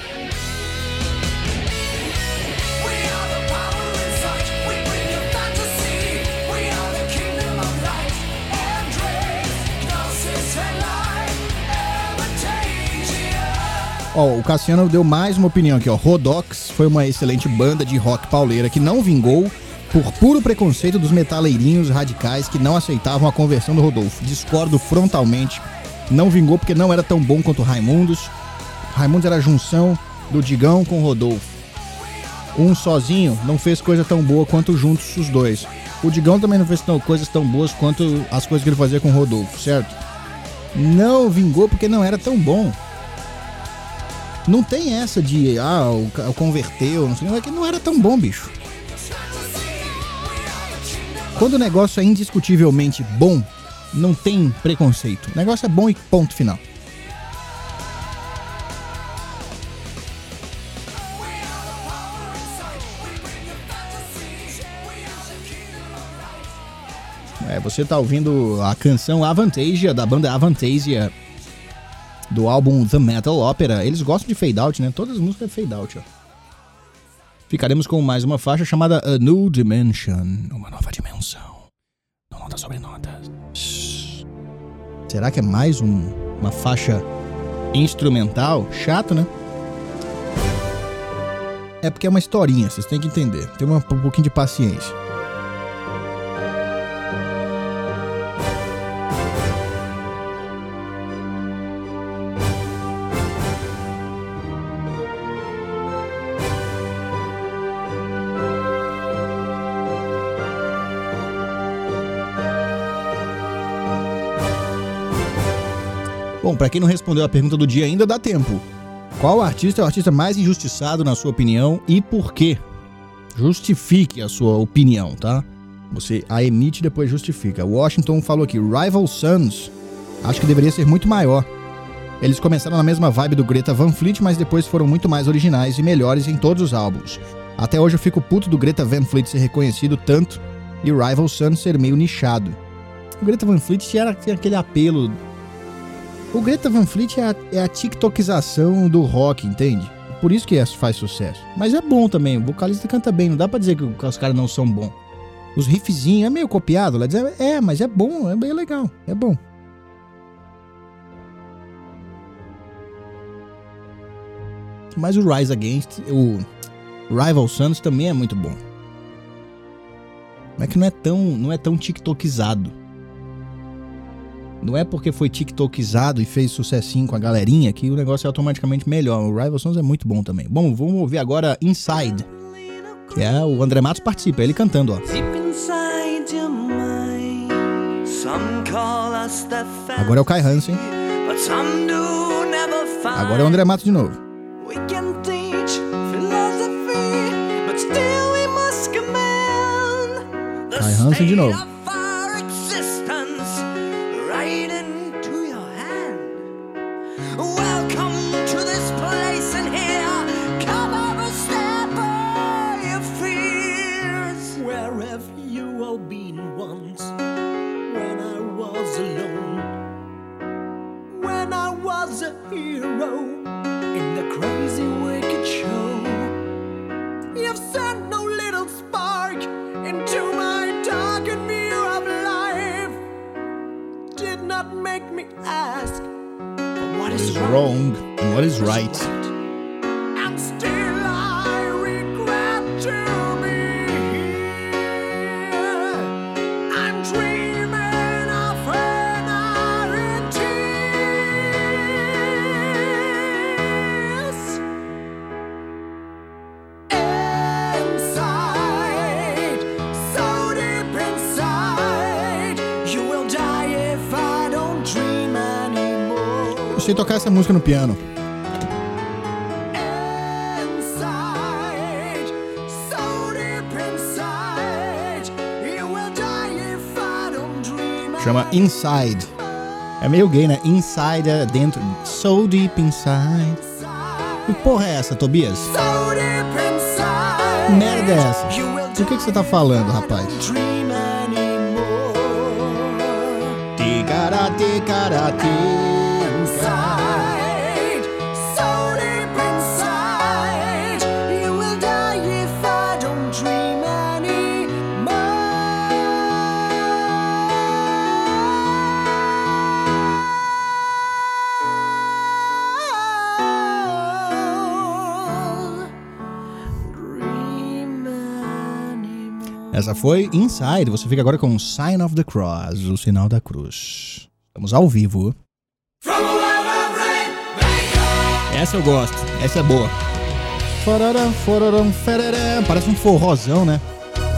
Ó, oh, o Cassiano deu mais uma opinião aqui, ó. Rodox foi uma excelente banda de rock pauleira que não vingou por puro preconceito dos metaleirinhos radicais que não aceitavam a conversão do Rodolfo. Discordo frontalmente. Não vingou porque não era tão bom quanto o Raimundos. Raimundos era a junção do Digão com o Rodolfo. Um sozinho não fez coisa tão boa quanto juntos os dois. O Digão também não fez tão, coisas tão boas quanto as coisas que ele fazia com o Rodolfo, certo? Não vingou porque não era tão bom. Não tem essa de, ah, o, o converteu, não sei, é que não era tão bom, bicho. Quando o negócio é indiscutivelmente bom, não tem preconceito. O negócio é bom e ponto final. É, você tá ouvindo a canção Avantasia, da banda Avantasia, do álbum The Metal Opera. Eles gostam de fade out, né? Todas as músicas é fade out, ó. Ficaremos com mais uma faixa chamada A New Dimension. Uma nova dimensão. Não nota sobre notas. Será que é mais um, uma faixa instrumental? Chato, né? É porque é uma historinha, vocês têm que entender. Tem uma, um pouquinho de paciência. Bom, pra quem não respondeu a pergunta do dia ainda, dá tempo. Qual artista é o artista mais injustiçado na sua opinião e por quê? Justifique a sua opinião, tá? Você a emite e depois justifica. Washington falou aqui, Rival Sons, acho que deveria ser muito maior. Eles começaram na mesma vibe do Greta Van Fleet, mas depois foram muito mais originais e melhores em todos os álbuns. Até hoje eu fico puto do Greta Van Fleet ser reconhecido tanto e o Rival Sons ser meio nichado. O Greta Van Fleet era, tinha aquele apelo... O Greta Van Fleet é a, é a tiktokização do rock, entende? Por isso que faz sucesso. Mas é bom também, o vocalista canta bem, não dá pra dizer que os caras não são bons. Os riffzinhos é meio copiado, Led Zeppelin, é, mas é bom, é bem legal, é bom. Mas o Rise Against, o Rival Sons também é muito bom. Mas que não é tão, não é tão tiktokizado. Não é porque foi tiktokizado e fez sucessinho com a galerinha que o negócio é automaticamente melhor. O Rival Sons é muito bom também. Bom, vamos ouvir agora Inside, que é o André Matos participa, ele cantando, ó. Agora é o Kai Hansen. Agora é o André Matos de novo. Kai Hansen de novo. What is wrong and what is right. And still I regret to be here. I'm dreaming of when I'm in tears. Inside, so deep inside, you will die if I don't dream anymore. Eu sei tocar essa música no piano. Chama Inside. É meio gay, né? Inside é dentro. So deep inside. Que porra é essa, Tobias? Que merda é essa? Do que, que você tá falando, rapaz? Ticara, ticara, ticara. Essa foi Inside. Você fica agora com Sign of the Cross, o sinal da cruz. Estamos ao vivo. Essa eu gosto. Essa é boa. Parece um forrozão, né?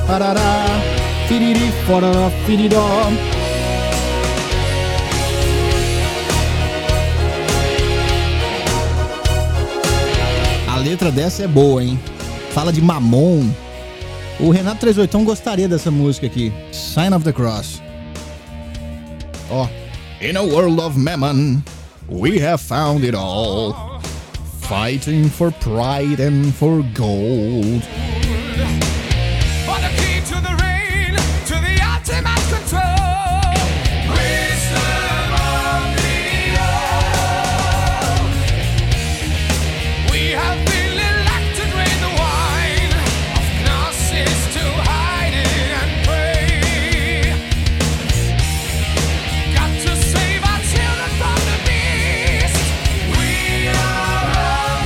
A letra dessa é boa, hein? Fala de mamon. O Renato trinta e oito gostaria dessa música aqui. Sign of the Cross. Ó. Oh. In a world of mammon, we have found it all. Fighting for pride and for gold. For the key to the rain, to the ultimate control. Wisdom of the old. We have been elected with the wine of gnosis to hide it and pray. Got to save our children from the beast. We are on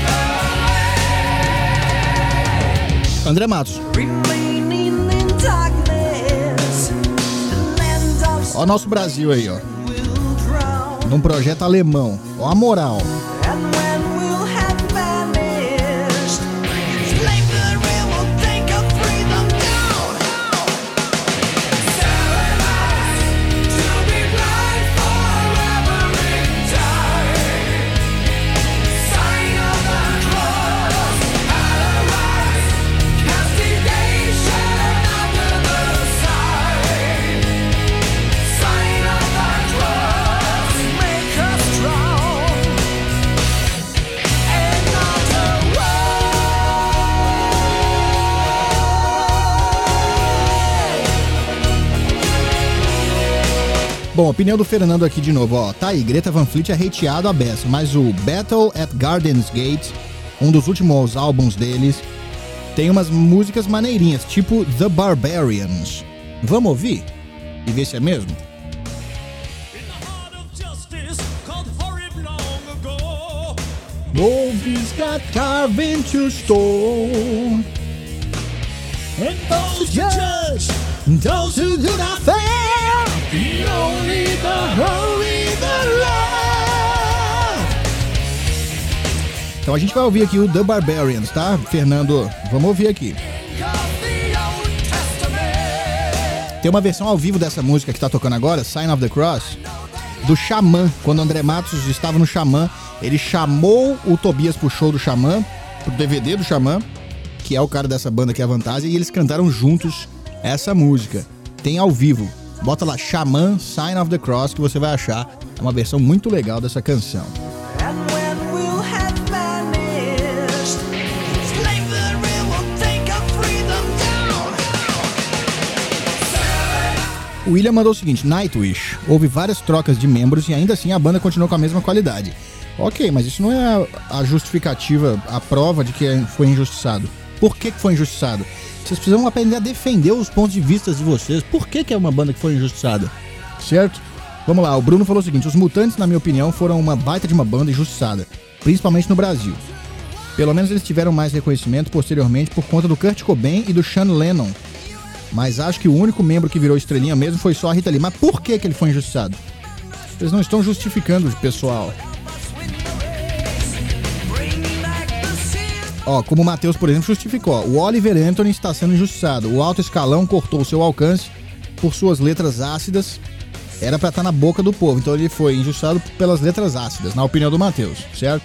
the way. André Matos. Ó o nosso Brasil aí, ó. Num projeto alemão. Ó a moral. Bom, opinião do Fernando aqui de novo, ó. Tá aí, Greta Van Fleet é hateado a beça, mas o Battle at Gardens Gate, um dos últimos álbuns deles, tem umas músicas maneirinhas, tipo The Barbarians. Vamos ouvir? E ver se é mesmo? Movies got carved to stone, and those who judge, those who do not fair, the only the holy, the love. Então a gente vai ouvir aqui o The Barbarians, tá, Fernando? Vamos ouvir aqui. Tem uma versão ao vivo dessa música que tá tocando agora, Sign of the Cross, do Xamã. Quando o André Matos estava no Xamã, ele chamou o Tobias pro show do Xamã, pro D V D do Xamã, que é o cara dessa banda que é a Vantagem, e eles cantaram juntos essa música. Tem ao vivo. Bota lá, Xamã, Sign of the Cross, que você vai achar. É uma versão muito legal dessa canção. O William mandou o seguinte: Nightwish, houve várias trocas de membros e ainda assim a banda continuou com a mesma qualidade. Ok, mas isso não é a justificativa, a prova de que foi injustiçado. Por que que foi injustiçado? Vocês precisam aprender a defender os pontos de vista de vocês. Por que que é uma banda que foi injustiçada? Certo? Vamos lá, o Bruno falou o seguinte: os Mutantes, na minha opinião, foram uma baita de uma banda injustiçada, principalmente no Brasil. Pelo menos eles tiveram mais reconhecimento posteriormente por conta do Kurt Cobain e do Sean Lennon. Mas acho que o único membro que virou estrelinha mesmo foi só a Rita Lee. Mas por que que ele foi injustiçado? Eles não estão justificando, pessoal. Ó, como o Matheus, por exemplo, justificou. O Oliver Anthony está sendo injustiçado. O alto escalão cortou seu alcance por suas letras ácidas. Era pra estar na boca do povo. Então ele foi injustiçado pelas letras ácidas, na opinião do Matheus, certo?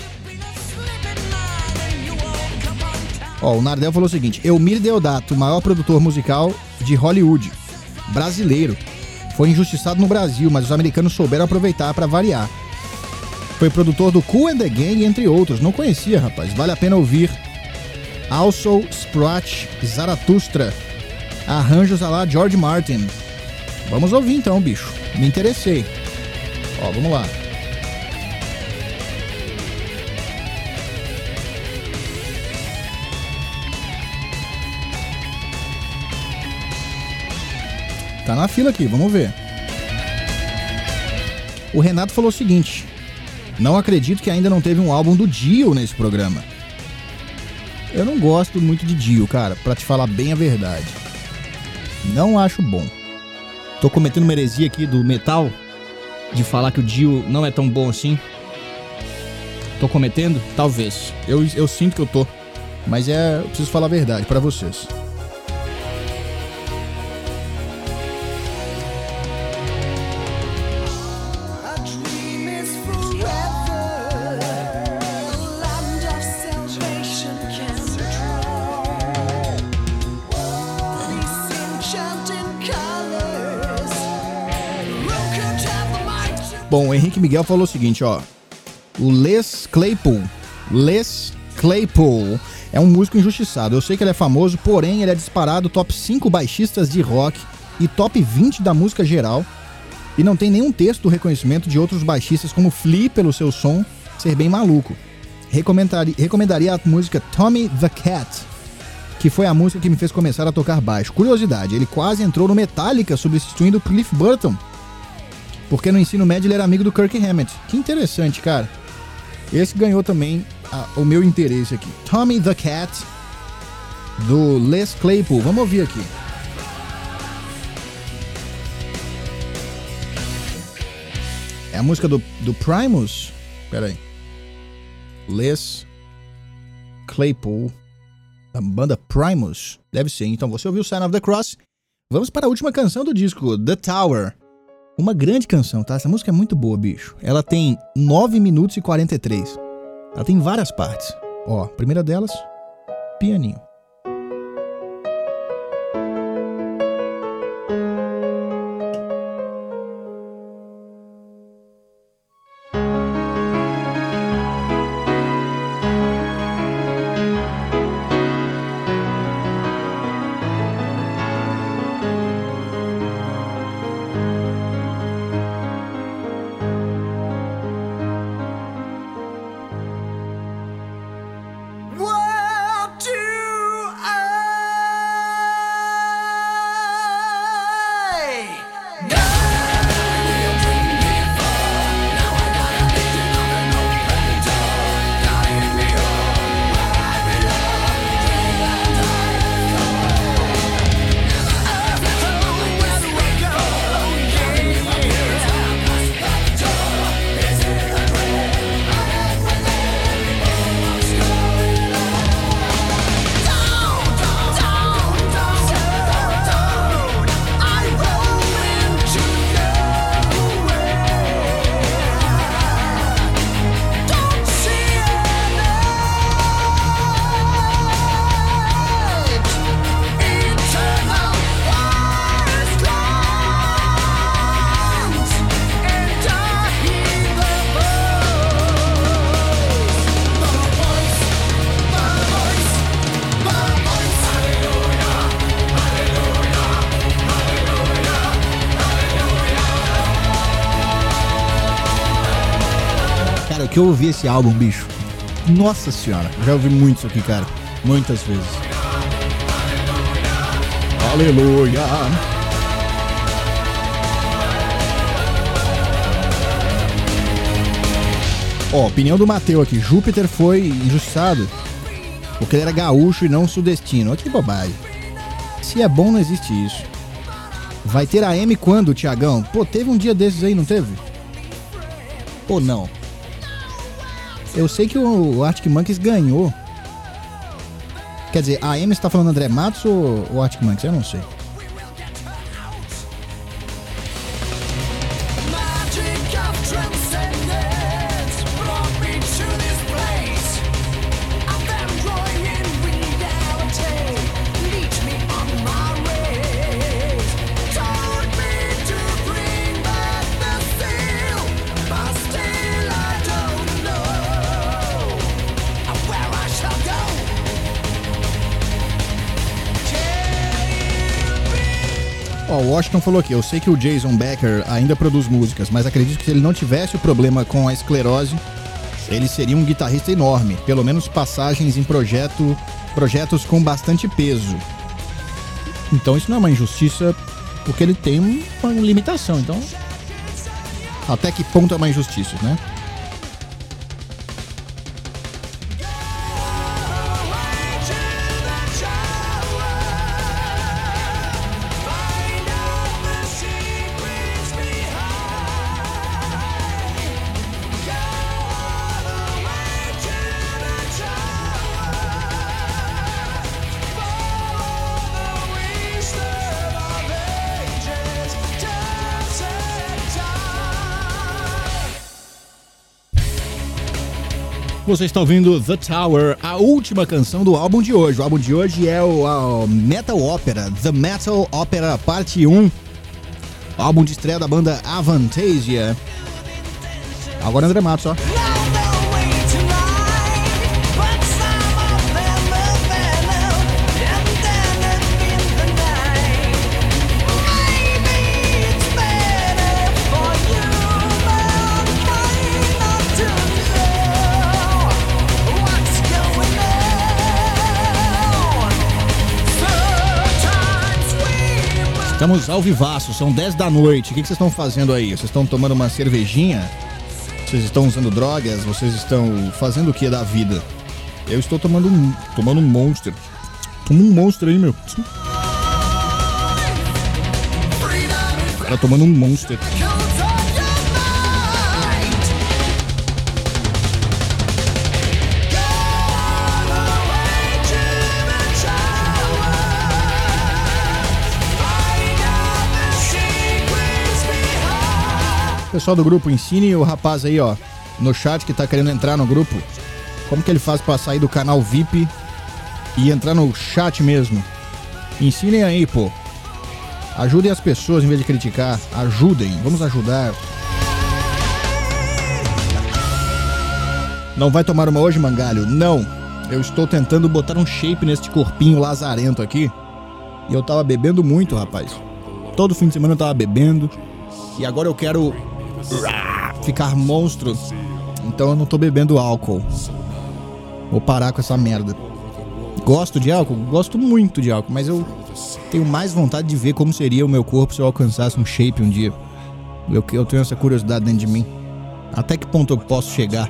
Ó, o Nardel falou o seguinte: Elmir Deodato, o maior produtor musical de Hollywood, brasileiro, foi injustiçado no Brasil, mas os americanos souberam aproveitar para variar. Foi produtor do Kool and the Gang, entre outros. Não conhecia, rapaz. Vale a pena ouvir. Also, Sprach, Zaratustra, arranjos a lá George Martin. Vamos ouvir então, bicho. Me interessei. Ó, vamos lá. Tá na fila aqui, vamos ver. O Renato falou o seguinte: não acredito que ainda não teve um álbum do Dio nesse programa. Eu não gosto muito de Dio, cara, pra te falar bem a verdade. Não acho bom. Tô cometendo uma heresia aqui do metal, de falar que o Dio não é tão bom assim. Tô cometendo? Talvez. Eu, eu sinto que eu tô. Mas é, eu preciso falar a verdade pra vocês. Bom, o Henrique Miguel falou o seguinte, ó. O Les Claypool, Les Claypool é um músico injustiçado. Eu sei que ele é famoso, porém ele é disparado top cinco baixistas de rock e top vinte da música geral. E não tem nenhum texto do reconhecimento de outros baixistas como Flea pelo seu som ser bem maluco. Recomendaria, recomendaria a música Tommy the Cat, que foi a música que me fez começar a tocar baixo. Curiosidade, ele quase entrou no Metallica substituindo Cliff Burton, porque no ensino médio ele era amigo do Kirk Hammett. Que interessante, cara. Esse ganhou também a, o meu interesse aqui. Tommy the Cat, do Les Claypool. Vamos ouvir aqui. É a música do, do Primus? Pera aí. Les Claypool, da banda Primus. Deve ser. Então você ouviu Sign of the Cross. Vamos para a última canção do disco, The Tower. Uma grande canção, tá? Essa música é muito boa, bicho. Ela tem nove minutos e quarenta e três. Ela tem várias partes. Ó, a primeira delas, pianinho. Cara, que eu ouvi esse álbum, bicho. Nossa senhora, já ouvi muito isso aqui, cara. Muitas vezes. Aleluia. Ó, opinião do Mateu aqui. Júpiter foi injustiçado porque ele era gaúcho e não sudestino. Olha que bobagem. Se é bom, não existe isso. Vai ter a M quando, Tiagão? Pô, teve um dia desses aí, não teve? Ou não? Eu sei que o Arctic Monkeys ganhou. Quer dizer, a M está falando André Matos ou o Arctic Monkeys? Eu não sei. Ó, o Washington falou aqui, eu sei que o Jason Becker ainda produz músicas, mas acredito que se ele não tivesse o problema com a esclerose, ele seria um guitarrista enorme, pelo menos passagens em projeto, projetos com bastante peso. Então isso não é uma injustiça, porque ele tem uma limitação, então até que ponto é uma injustiça, né? Você está ouvindo The Tower, a última canção do álbum de hoje. O álbum de hoje é o, o Metal Opera, The Metal Opera Parte um. Álbum de estreia da banda Avantasia. Agora André Matos, ó. Estamos ao vivaço, são dez da noite. O que vocês estão fazendo aí? Vocês estão tomando uma cervejinha? Vocês estão usando drogas? Vocês estão fazendo o que da vida? Eu estou tomando um, tomando um Monster. Toma um Monster aí, meu. Cara, tomando um Monster. Pessoal do grupo, ensine o rapaz aí, ó, no chat que tá querendo entrar no grupo, como que ele faz pra sair do canal V I P e entrar no chat mesmo. Ensinem aí, pô. Ajudem as pessoas em vez de criticar. Ajudem, vamos ajudar. Não vai tomar uma hoje, Mangalho? Não. Eu estou tentando botar um shape neste corpinho lazarento aqui. E eu tava bebendo muito, rapaz. Todo fim de semana eu tava bebendo. E agora eu quero ficar monstro. Então eu não tô bebendo álcool. Vou parar com essa merda. Gosto de álcool? Gosto muito de álcool. Mas eu tenho mais vontade de ver como seria o meu corpo se eu alcançasse um shape um dia. Eu, eu tenho essa curiosidade dentro de mim. Até que ponto eu posso chegar?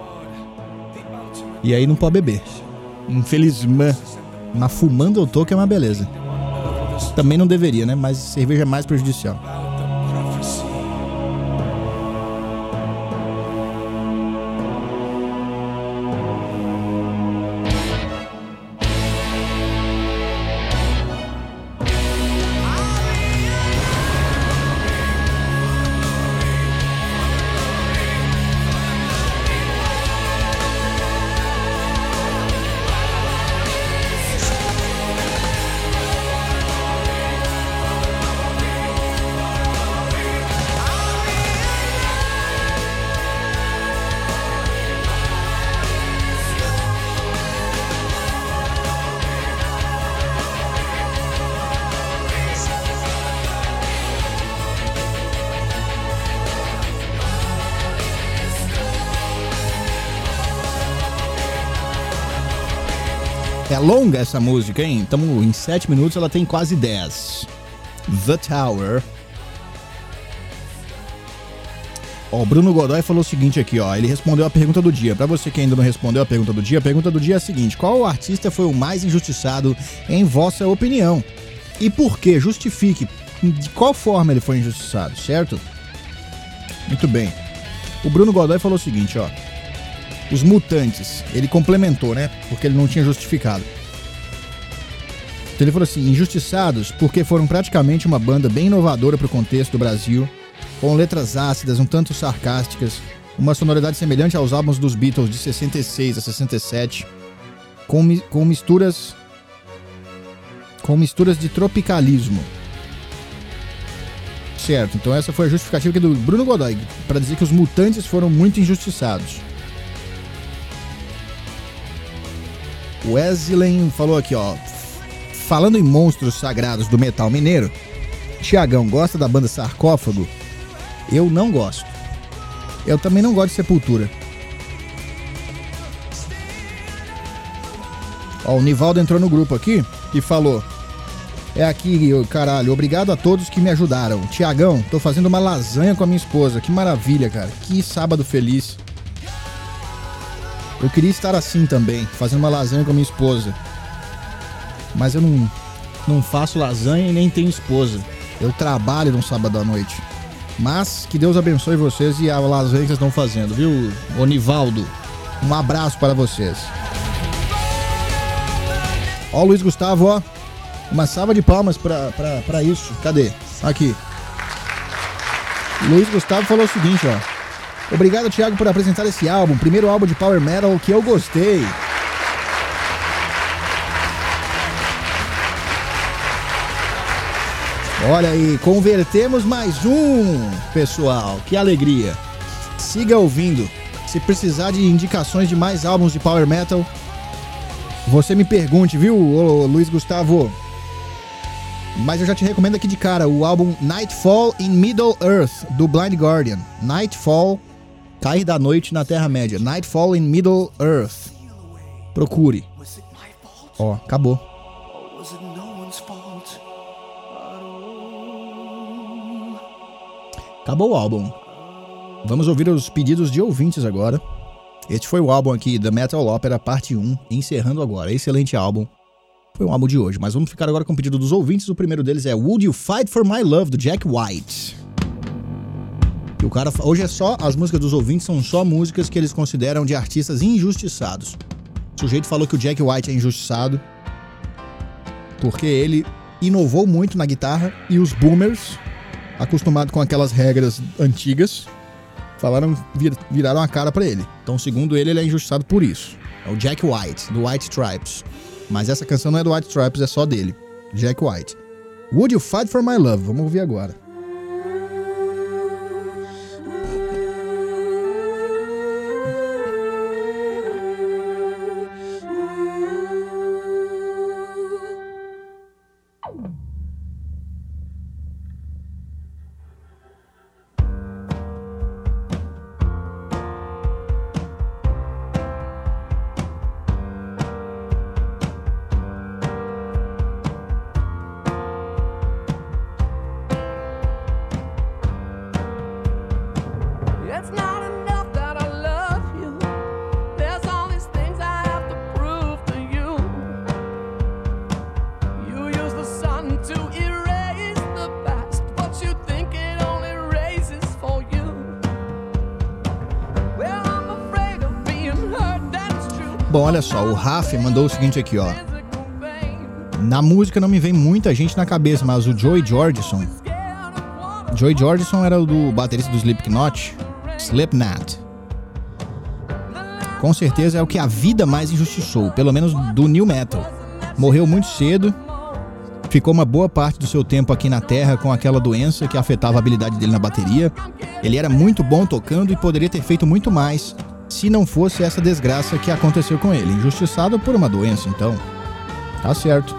E aí não pode beber. Infelizmente. Mas fumando eu tô, que é uma beleza. Também não deveria, né? Mas cerveja é mais prejudicial. É longa essa música, hein? Estamos em sete minutos, ela tem quase dez. The Tower. Ó, o Bruno Godoy falou o seguinte aqui, ó. Ele respondeu a pergunta do dia. Pra você que ainda não respondeu a pergunta do dia, a pergunta do dia é a seguinte: qual artista foi o mais injustiçado em vossa opinião? E por quê? Justifique. De qual forma ele foi injustiçado, certo? Muito bem. O Bruno Godoy falou o seguinte, ó. Os Mutantes. Ele complementou, né? Porque ele não tinha justificado. Então ele falou assim: injustiçados porque foram praticamente uma banda bem inovadora pro contexto do Brasil, com letras ácidas, um tanto sarcásticas, uma sonoridade semelhante aos álbuns dos Beatles de sessenta e seis a sessenta e sete, com, mi- com misturas com misturas de tropicalismo. Certo, então essa foi a justificativa aqui do Bruno Godoy, para dizer que os Mutantes foram muito injustiçados. O Wesley falou aqui, ó. Falando em monstros sagrados do metal mineiro, Tiagão gosta da banda Sarcófago? Eu não gosto. Eu também não gosto de Sepultura. Ó, o Nivaldo entrou no grupo aqui e falou: é aqui, caralho, obrigado a todos que me ajudaram. Tiagão, tô fazendo uma lasanha com a minha esposa. Que maravilha, cara. Que sábado feliz. Eu queria estar assim também, fazendo uma lasanha com a minha esposa. Mas eu não, não faço lasanha e nem tenho esposa. Eu trabalho num sábado à noite. Mas que Deus abençoe vocês e a lasanha que vocês estão fazendo, viu, ô Nivaldo? Um abraço para vocês. Ó o Luiz Gustavo, ó. Uma salva de palmas pra, pra, pra isso. Cadê? Aqui. Luiz Gustavo falou o seguinte, ó. Obrigado, Thiago, por apresentar esse álbum. Primeiro álbum de Power Metal que eu gostei. Olha aí, convertemos mais um, pessoal. Que alegria. Siga ouvindo. Se precisar de indicações de mais álbuns de Power Metal, você me pergunte, viu, ô, Luiz Gustavo? Mas eu já te recomendo aqui de cara o álbum Nightfall in Middle Earth, do Blind Guardian. Nightfall, cair da noite na Terra-média. Nightfall in Middle Earth. Procure. Ó, acabou. Acabou o álbum. Vamos ouvir os pedidos de ouvintes agora. Este foi o álbum aqui, The Metal Opera, parte um, encerrando agora. Excelente álbum. Foi um álbum de hoje, mas vamos ficar agora com o pedido dos ouvintes. O primeiro deles é Would You Fight For My Love, do Jack White. E o cara, hoje é só, as músicas dos ouvintes são só músicas que eles consideram de artistas injustiçados. O sujeito falou que o Jack White é injustiçado porque ele inovou muito na guitarra e os boomers, acostumados com aquelas regras antigas, falaram, vir, viraram a cara pra ele. Então, segundo ele, ele é injustiçado por isso. É o Jack White, do White Stripes. Mas essa canção não é do White Stripes, é só dele. Jack White. Would You Fight For My Love? Vamos ouvir agora. Bom, olha só, o Raf mandou o seguinte aqui, ó. Na música não me vem muita gente na cabeça, mas o Joey Jordison. Joey Jordison era o do baterista do Slipknot. Slipknot. Com certeza é o que a vida mais injustiçou, pelo menos do new metal. Morreu muito cedo, ficou uma boa parte do seu tempo aqui na Terra com aquela doença que afetava a habilidade dele na bateria. Ele era muito bom tocando e poderia ter feito muito mais se não fosse essa desgraça que aconteceu com ele. Injustiçado por uma doença, então. Tá certo.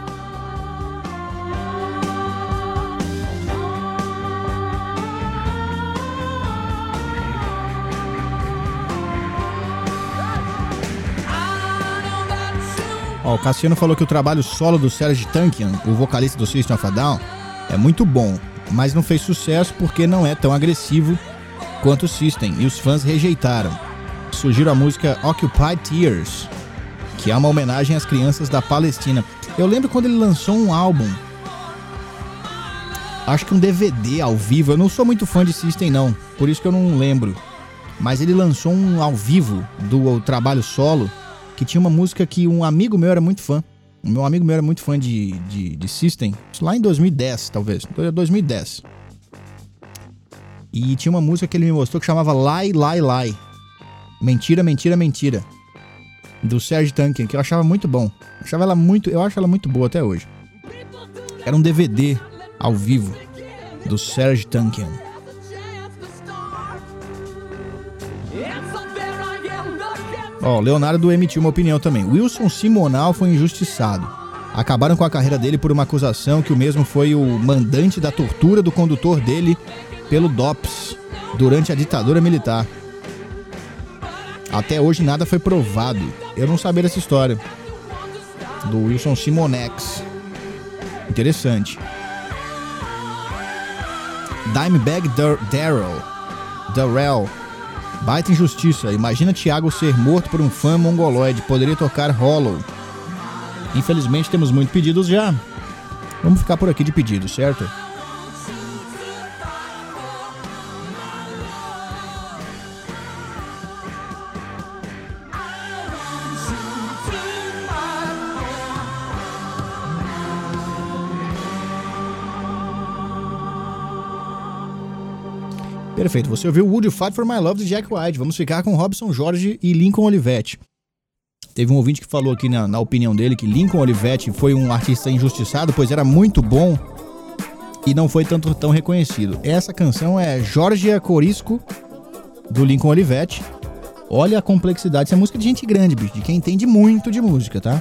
Ó, Ó, o Cassiano falou que o trabalho solo do Serj Tankian, o vocalista do System of a Down, é muito bom, mas não fez sucesso porque não é tão agressivo quanto o System e os fãs rejeitaram. Sugiro a música Occupy Tears, que é uma homenagem às crianças da Palestina. Eu lembro quando ele lançou um álbum, acho que um D V D ao vivo. Eu não sou muito fã de System não, por isso que eu não lembro. Mas ele lançou um ao vivo do trabalho solo, que tinha uma música que um amigo meu era muito fã. O meu amigo meu era muito fã de, de, de System, lá em dois mil e dez, talvez, dois mil e dez. E tinha uma música que ele me mostrou que chamava Lie, Lie, Lie. Mentira, mentira, mentira. Do Serj Tankian, que eu achava muito bom. Eu achava ela muito, eu acho ela muito boa até hoje. Era um D V D ao vivo do Serj Tankian. Ó, oh, Leonardo emitiu uma opinião também. Wilson Simonal foi injustiçado. Acabaram com a carreira dele por uma acusação que o mesmo foi o mandante da tortura do condutor dele pelo D O P S durante a ditadura militar. Até hoje nada foi provado. Eu não sabia dessa história do Wilson Simonex. Interessante. Dimebag Darrell Darrell baita injustiça. Imagina Thiago ser morto por um fã mongoloide. Poderia tocar Hollow. Infelizmente temos muitos pedidos já. Vamos ficar por aqui de pedidos, certo? Perfeito, você ouviu Would You Fight For My Love de Jack White. Vamos ficar com Robson Jorge e Lincoln Olivetti. Teve um ouvinte que falou aqui na, na opinião dele que Lincoln Olivetti foi um artista injustiçado, pois era muito bom e não foi tanto tão reconhecido. Essa canção é Georgia Corisco, do Lincoln Olivetti. Olha a complexidade, essa é música de gente grande, bicho, de quem entende muito de música, tá?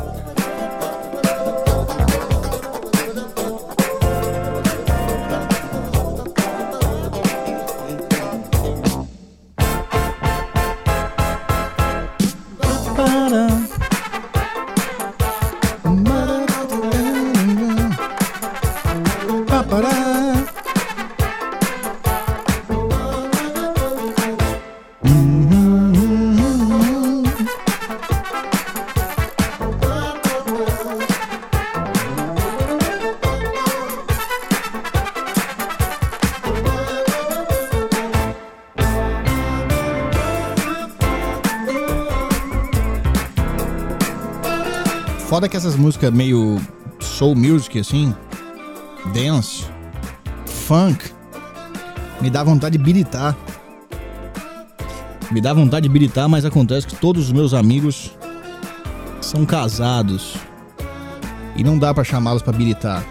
Foda que essas músicas meio soul music, assim, dance, funk, me dá vontade de biritar. Me dá vontade de biritar, mas acontece que todos os meus amigos são casados e não dá pra chamá-los pra biritar.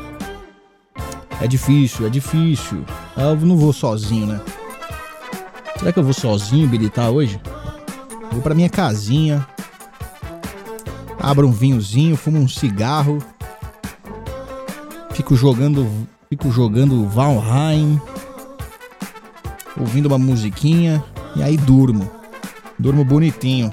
É difícil, é difícil. Eu não vou sozinho, né? Será que eu vou sozinho biritar hoje? Vou pra minha casinha, abro um vinhozinho, fumo um cigarro, fico jogando, fico jogando Valheim, ouvindo uma musiquinha e aí durmo, durmo bonitinho.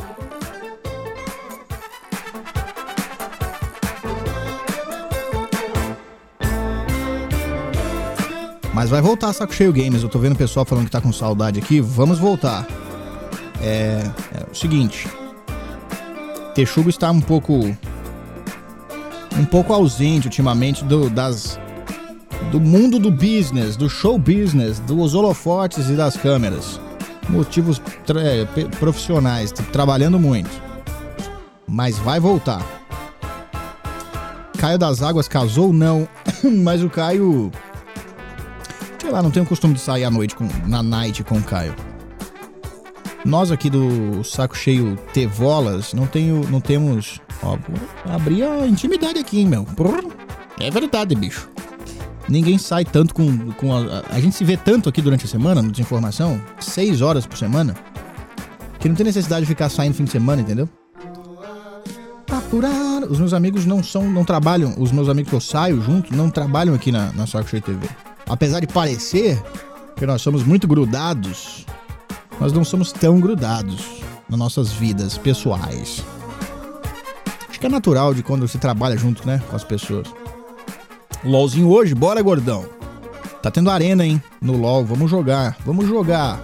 Mas vai voltar Saco Cheio Games, eu tô vendo o pessoal falando que tá com saudade aqui, vamos voltar. É, é o seguinte... Texugo está um pouco um pouco ausente ultimamente do, das, do mundo do business, do show business, dos holofotes e das câmeras. Motivos tra- profissionais, trabalhando muito. Mas vai voltar. Caio das Águas casou? Não. Mas o Caio... Sei lá, não tenho o costume de sair à noite, com, na night com o Caio. Nós aqui do Saco Cheio Tevolas não, tenho, não temos... Ó, abri a intimidade aqui, hein, meu. É verdade, bicho. Ninguém sai tanto com... com a, a gente se vê tanto aqui durante a semana, no Desinformação, seis horas por semana, que não tem necessidade de ficar saindo fim de semana, entendeu? Os meus amigos não são, não trabalham, os meus amigos que eu saio junto não trabalham aqui na, na Saco Cheio T V. Apesar de parecer que nós somos muito grudados, nós não somos tão grudados nas nossas vidas pessoais. Acho que é natural de quando você trabalha junto, né, com as pessoas. LOLzinho hoje, bora, gordão. Tá tendo arena, hein, no LOL. Vamos jogar, vamos jogar.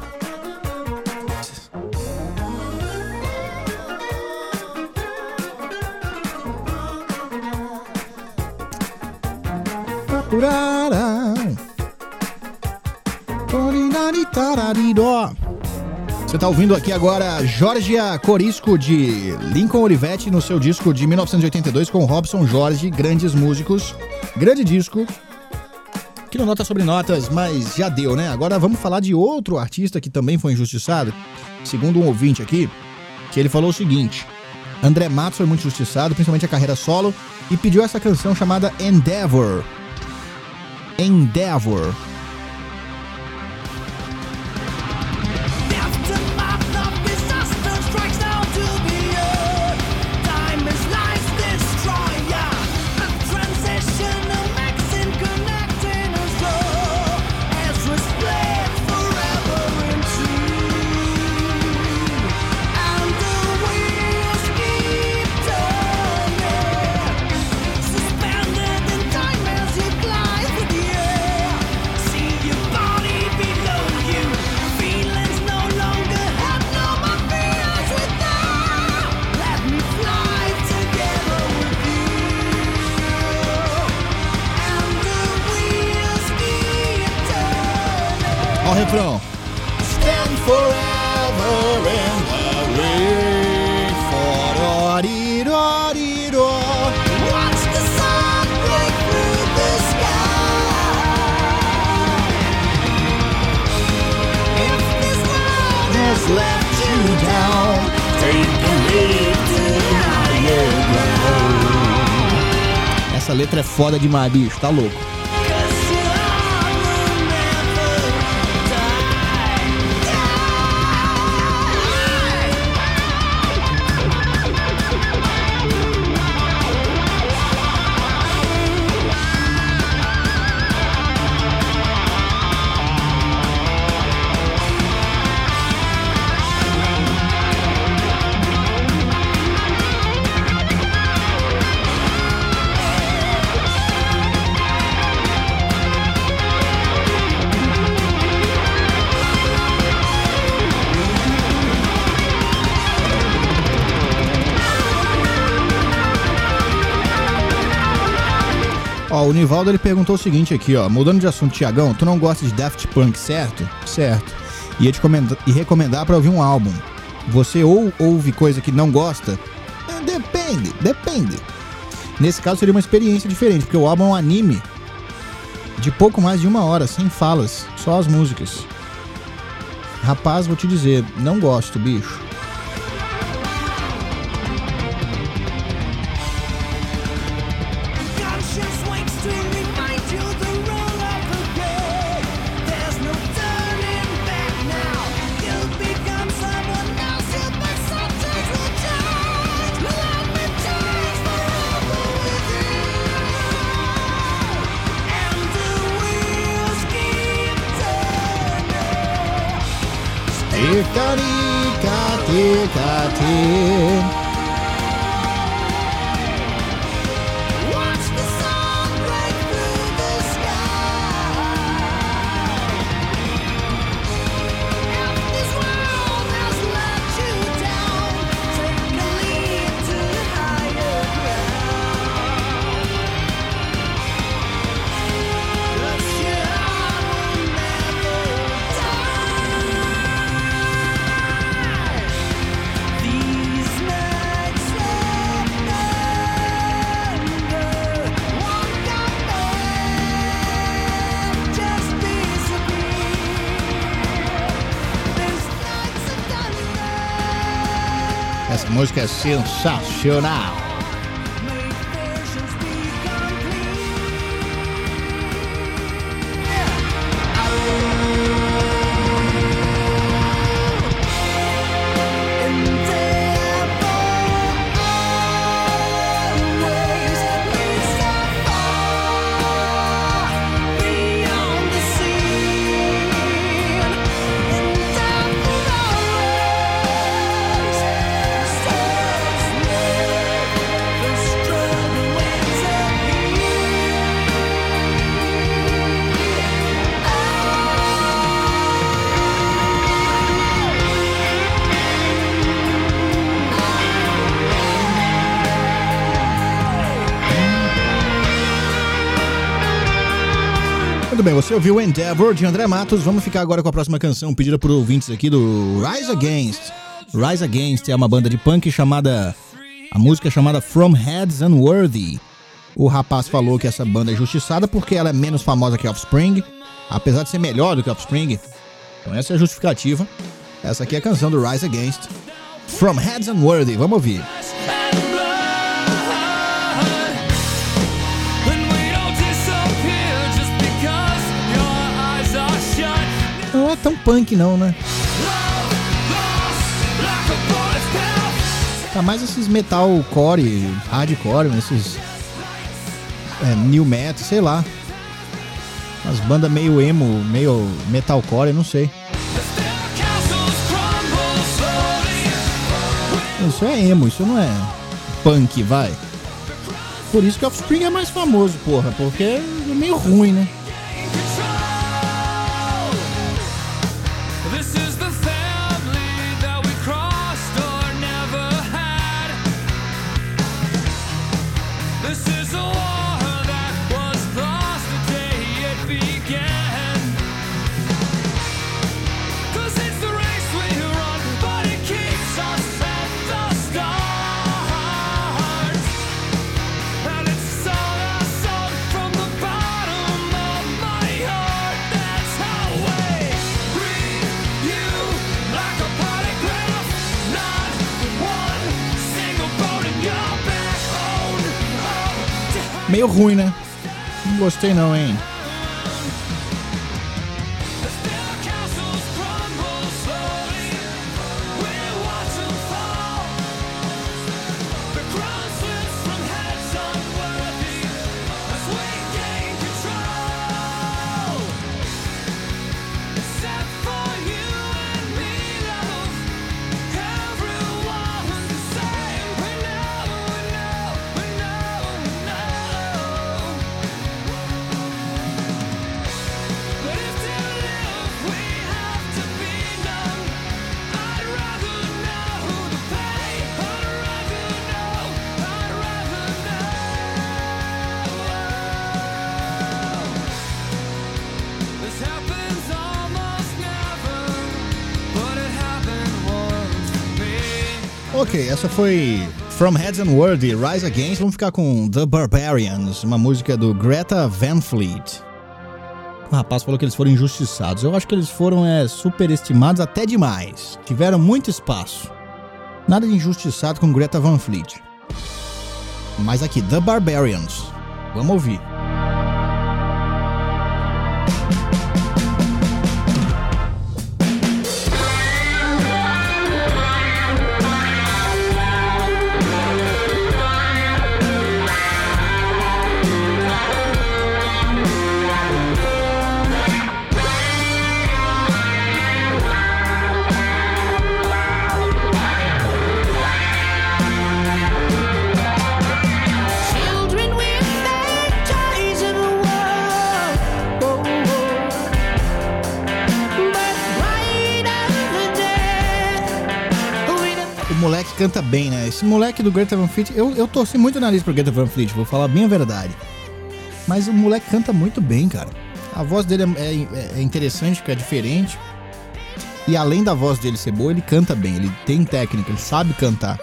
Você tá ouvindo aqui agora Georgia Corisco de Lincoln Olivetti no seu disco de mil novecentos e oitenta e dois com Robson Jorge, grandes músicos, grande disco, que não nota sobre notas, mas já deu, né? Agora vamos falar de outro artista que também foi injustiçado, segundo um ouvinte aqui, que ele falou o seguinte: André Matos foi muito injustiçado, principalmente a carreira solo, e pediu essa canção chamada Endeavor. Endeavor. Ó o refrão. Stand forever in the rain for oriroriro. Watch the sun break through the sky. If this world has left you down, take a leap to higher ground. Essa letra é foda demais, bicho, tá louco. Ó, o Nivaldo ele perguntou o seguinte aqui, ó, mudando de assunto, Tiagão, tu não gosta de Daft Punk, certo? Certo. Ia te comentar, e recomendar pra ouvir um álbum. Você ou ouve coisa que não gosta? É, depende, depende. Nesse caso seria uma experiência diferente, porque o álbum é um anime de pouco mais de uma hora, sem falas, só as músicas. Rapaz, vou te dizer, não gosto, bicho. Essa música é sensacional. bem, você ouviu Endeavor de André Matos. Vamos ficar agora com a próxima canção pedida por ouvintes aqui do Rise Against. Rise Against é uma banda de punk chamada... A música é chamada From Heads Unworthy. O rapaz falou que essa banda é justiçada porque ela é menos famosa que Offspring, apesar de ser melhor do que Offspring. Então essa é a justificativa. Essa aqui é a canção do Rise Against, From Heads Unworthy. Vamos ouvir. Não é tão punk não, né? Tá mais esses metalcore, hardcore, esses é, new metal, sei lá. Umas bandas meio emo, meio metalcore, não sei. Isso é emo, isso não é punk, vai. Por isso que o Offspring é mais famoso, porra, porque é meio ruim, né? Meio ruim, né? Não gostei não, hein? Ok, essa foi From Heads Unworthy, Rise Against. Vamos ficar com The Barbarians, uma música do Greta Van Fleet. O rapaz falou que eles foram injustiçados. Eu acho que eles foram é, superestimados até demais. Tiveram muito espaço. Nada de injustiçado com Greta Van Fleet. Mas aqui, The Barbarians. Vamos ouvir. O moleque canta bem, né? Esse moleque do Greta Van Fleet, eu, eu torci muito o nariz pro Greta Van Fleet, vou falar bem a verdade. Mas o moleque canta muito bem, cara. A voz dele é, é, é interessante, porque é diferente. E além da voz dele ser boa, ele canta bem, ele tem técnica, ele sabe cantar.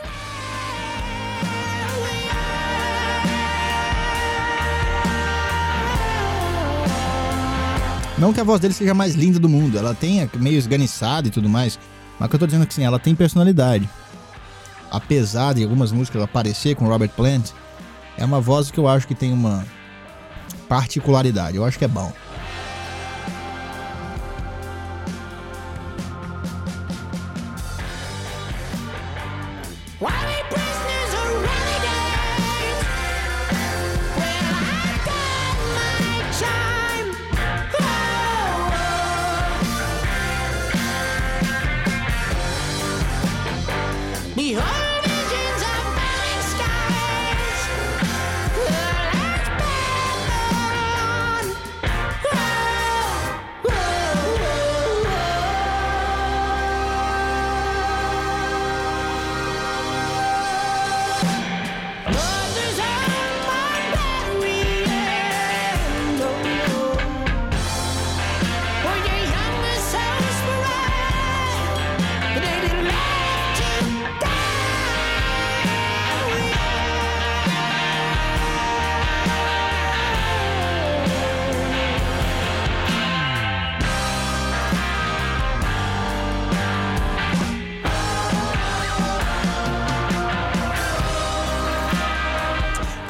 Não que a voz dele seja a mais linda do mundo, ela tem meio esganiçada e tudo mais, mas o que eu tô dizendo é que sim, ela tem personalidade. Apesar de algumas músicas aparecer com Robert Plant, é uma voz que eu acho que tem uma particularidade, eu acho que é bom.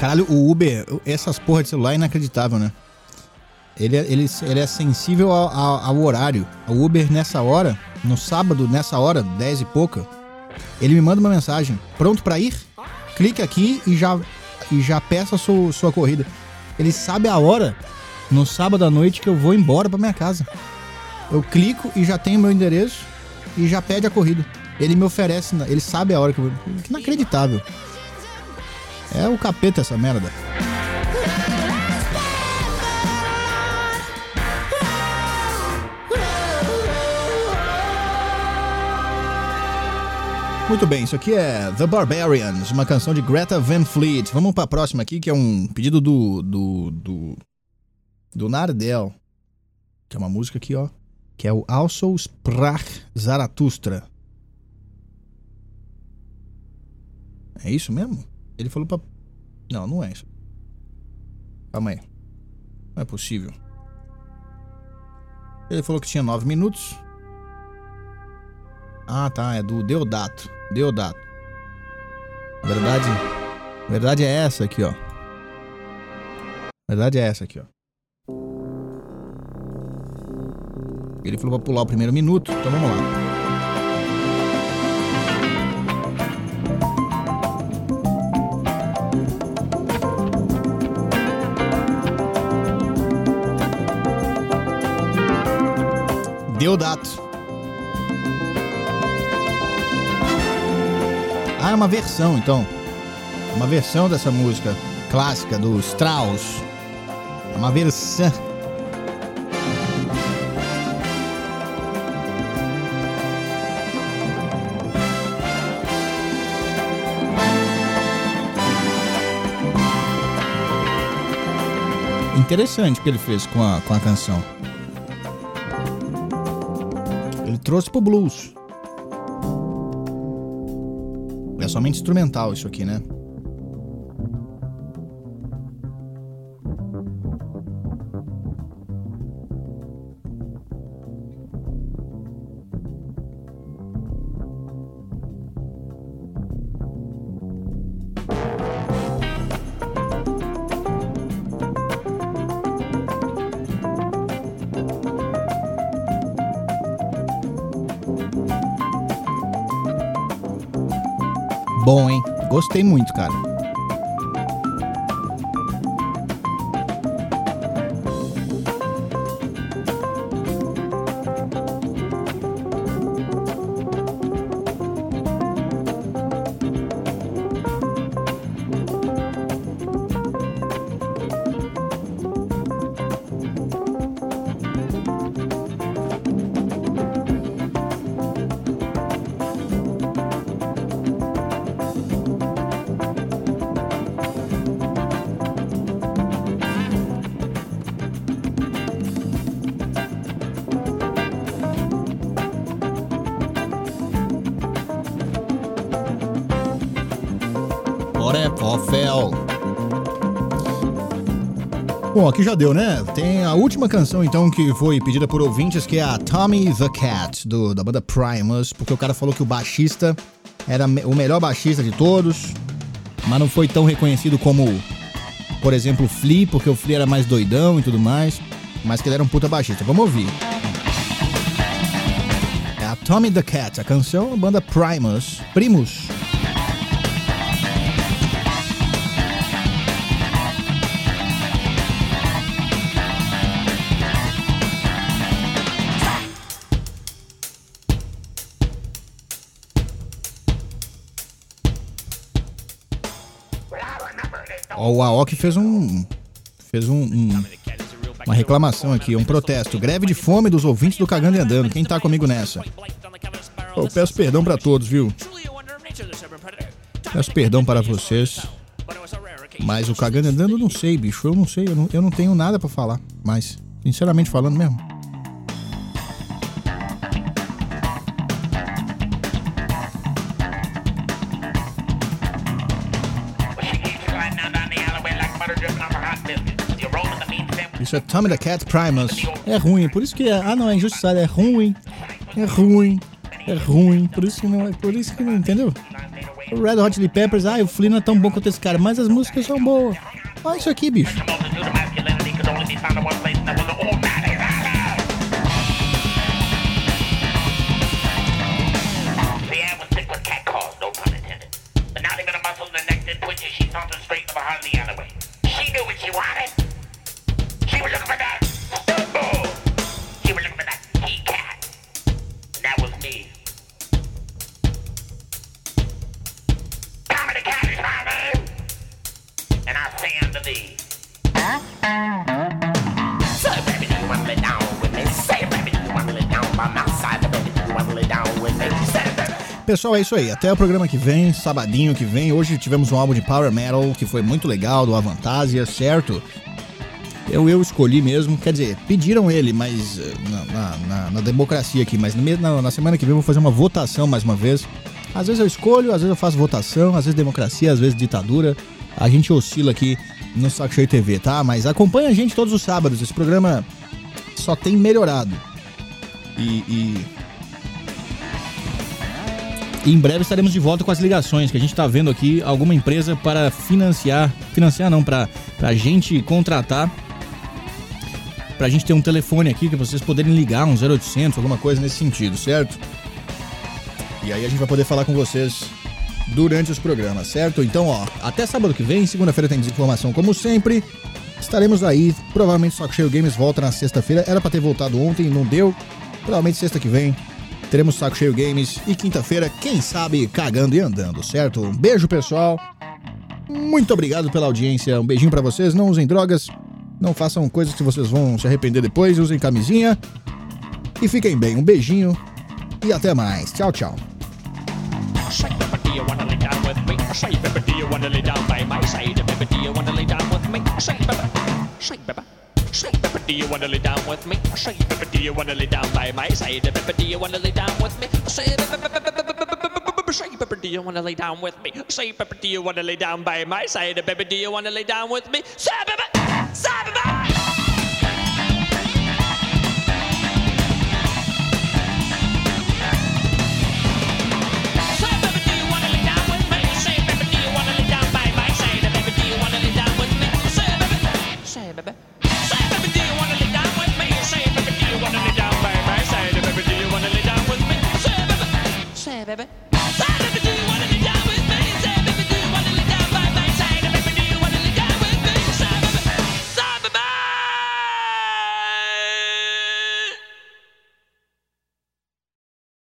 Caralho, o Uber, essas porra de celular é inacreditável, né? Ele, é- ele, ele é sensível ao, ao- ao horário. O Uber nessa hora, no sábado, nessa hora, dez e pouca, ele me manda uma mensagem. Pronto pra ir? Clique aqui e já, e já peça a sua, sua corrida. Ele sabe a hora, no sábado à noite, que eu vou embora pra minha casa. Eu clico e já tenho meu endereço e já pede a corrida. Ele me oferece, ele sabe a hora que eu vou. Que inacreditável. É o capeta essa merda. Muito bem, isso aqui é The Barbarians, uma canção de Greta Van Fleet. Vamos pra próxima aqui, que é um pedido do do do, do Nardel, que é uma música aqui, ó, que é o Also Sprach Zarathustra. É isso mesmo? Ele falou pra... Não, não é isso. Calma aí. Não é possível. Ele falou que tinha nove minutos. Ah, tá, é do Deodato. Deodato. A verdade, a verdade é essa aqui, ó. A verdade é essa aqui, ó. Ele falou pra pular o primeiro minuto, então vamos lá. Deodato. Ah, é uma versão, então. Uma versão dessa música clássica do Strauss. É uma versão. Interessante o que ele fez com a, com a canção. Ele trouxe pro blues. É somente instrumental isso aqui, né? Bom, hein? Gostei muito, cara. Bom, aqui já deu, né? Tem a última canção, então, que foi pedida por ouvintes, que é a Tommy the Cat, do, da banda Primus, porque o cara falou que o baixista era o melhor baixista de todos, mas não foi tão reconhecido como, por exemplo, o Flea, porque o Flea era mais doidão e tudo mais, mas que ele era um puta baixista. Vamos ouvir. É a Tommy the Cat, a canção, a banda Primus. Primus. Ó, o Aoki fez um... Fez um, um... uma reclamação aqui, um protesto. Greve de fome dos ouvintes do Cagando e Andando. Quem tá comigo nessa? Eu peço perdão pra todos, viu? Peço perdão para vocês. Mas o Cagando e Andando eu não sei, bicho. Eu não sei, eu não, eu não tenho nada pra falar. Mas, sinceramente falando mesmo. Isso é Tommy the Cat Primus. É ruim, por isso que é... Ah, não, é injustiçado, é ruim. É ruim. é ruim, por isso que não é, por isso que não, entendeu? O Red Hot Chili Peppers, ah, o Flea não é tão bom quanto esse cara, mas as músicas são boas. Olha isso aqui, bicho. Pessoal, é isso aí. Até o programa que vem, sabadinho que vem. Hoje tivemos um álbum de Power Metal que foi muito legal, do Avantasia, certo? Eu, eu escolhi mesmo, quer dizer, pediram ele, mas na, na, na, na democracia aqui, mas na, na semana que vem eu vou fazer uma votação mais uma vez. Às vezes eu escolho, às vezes eu faço votação, às vezes democracia, às vezes ditadura. A gente oscila aqui no Saco Cheio T V, tá? Mas acompanha a gente todos os sábados, esse programa só tem melhorado. E... e... E em breve estaremos de volta com as ligações, que a gente está vendo aqui alguma empresa para financiar, financiar não, para a gente contratar, para a gente ter um telefone aqui que vocês poderem ligar, um zero oitocentos, alguma coisa nesse sentido, certo? E aí a gente vai poder falar com vocês durante os programas, certo? Então, ó, até sábado que vem, segunda-feira tem desinformação como sempre, estaremos aí, provavelmente Saco Cheio Games volta na sexta-feira, era para ter voltado ontem, não deu, provavelmente sexta que vem teremos Saco Cheio Games e quinta-feira, quem sabe, cagando e andando, certo? Um beijo, pessoal. Muito obrigado pela audiência. Um beijinho pra vocês. Não usem drogas. Não façam coisas que vocês vão se arrepender depois. Usem camisinha. E fiquem bem. Um beijinho e até mais. Tchau, tchau. Do you wanna lay down with me? I say, baby, do you wanna lay down by my side? Baby, do you wanna lay down with me? I say, baby, do you wanna lay down with me? I say, baby, do you wanna lay down by my side? Baby, do you wanna lay down with me? Say, baby, say, baby. Baby, baby, do you wanna lay down with me? Say, baby, say, baby, do you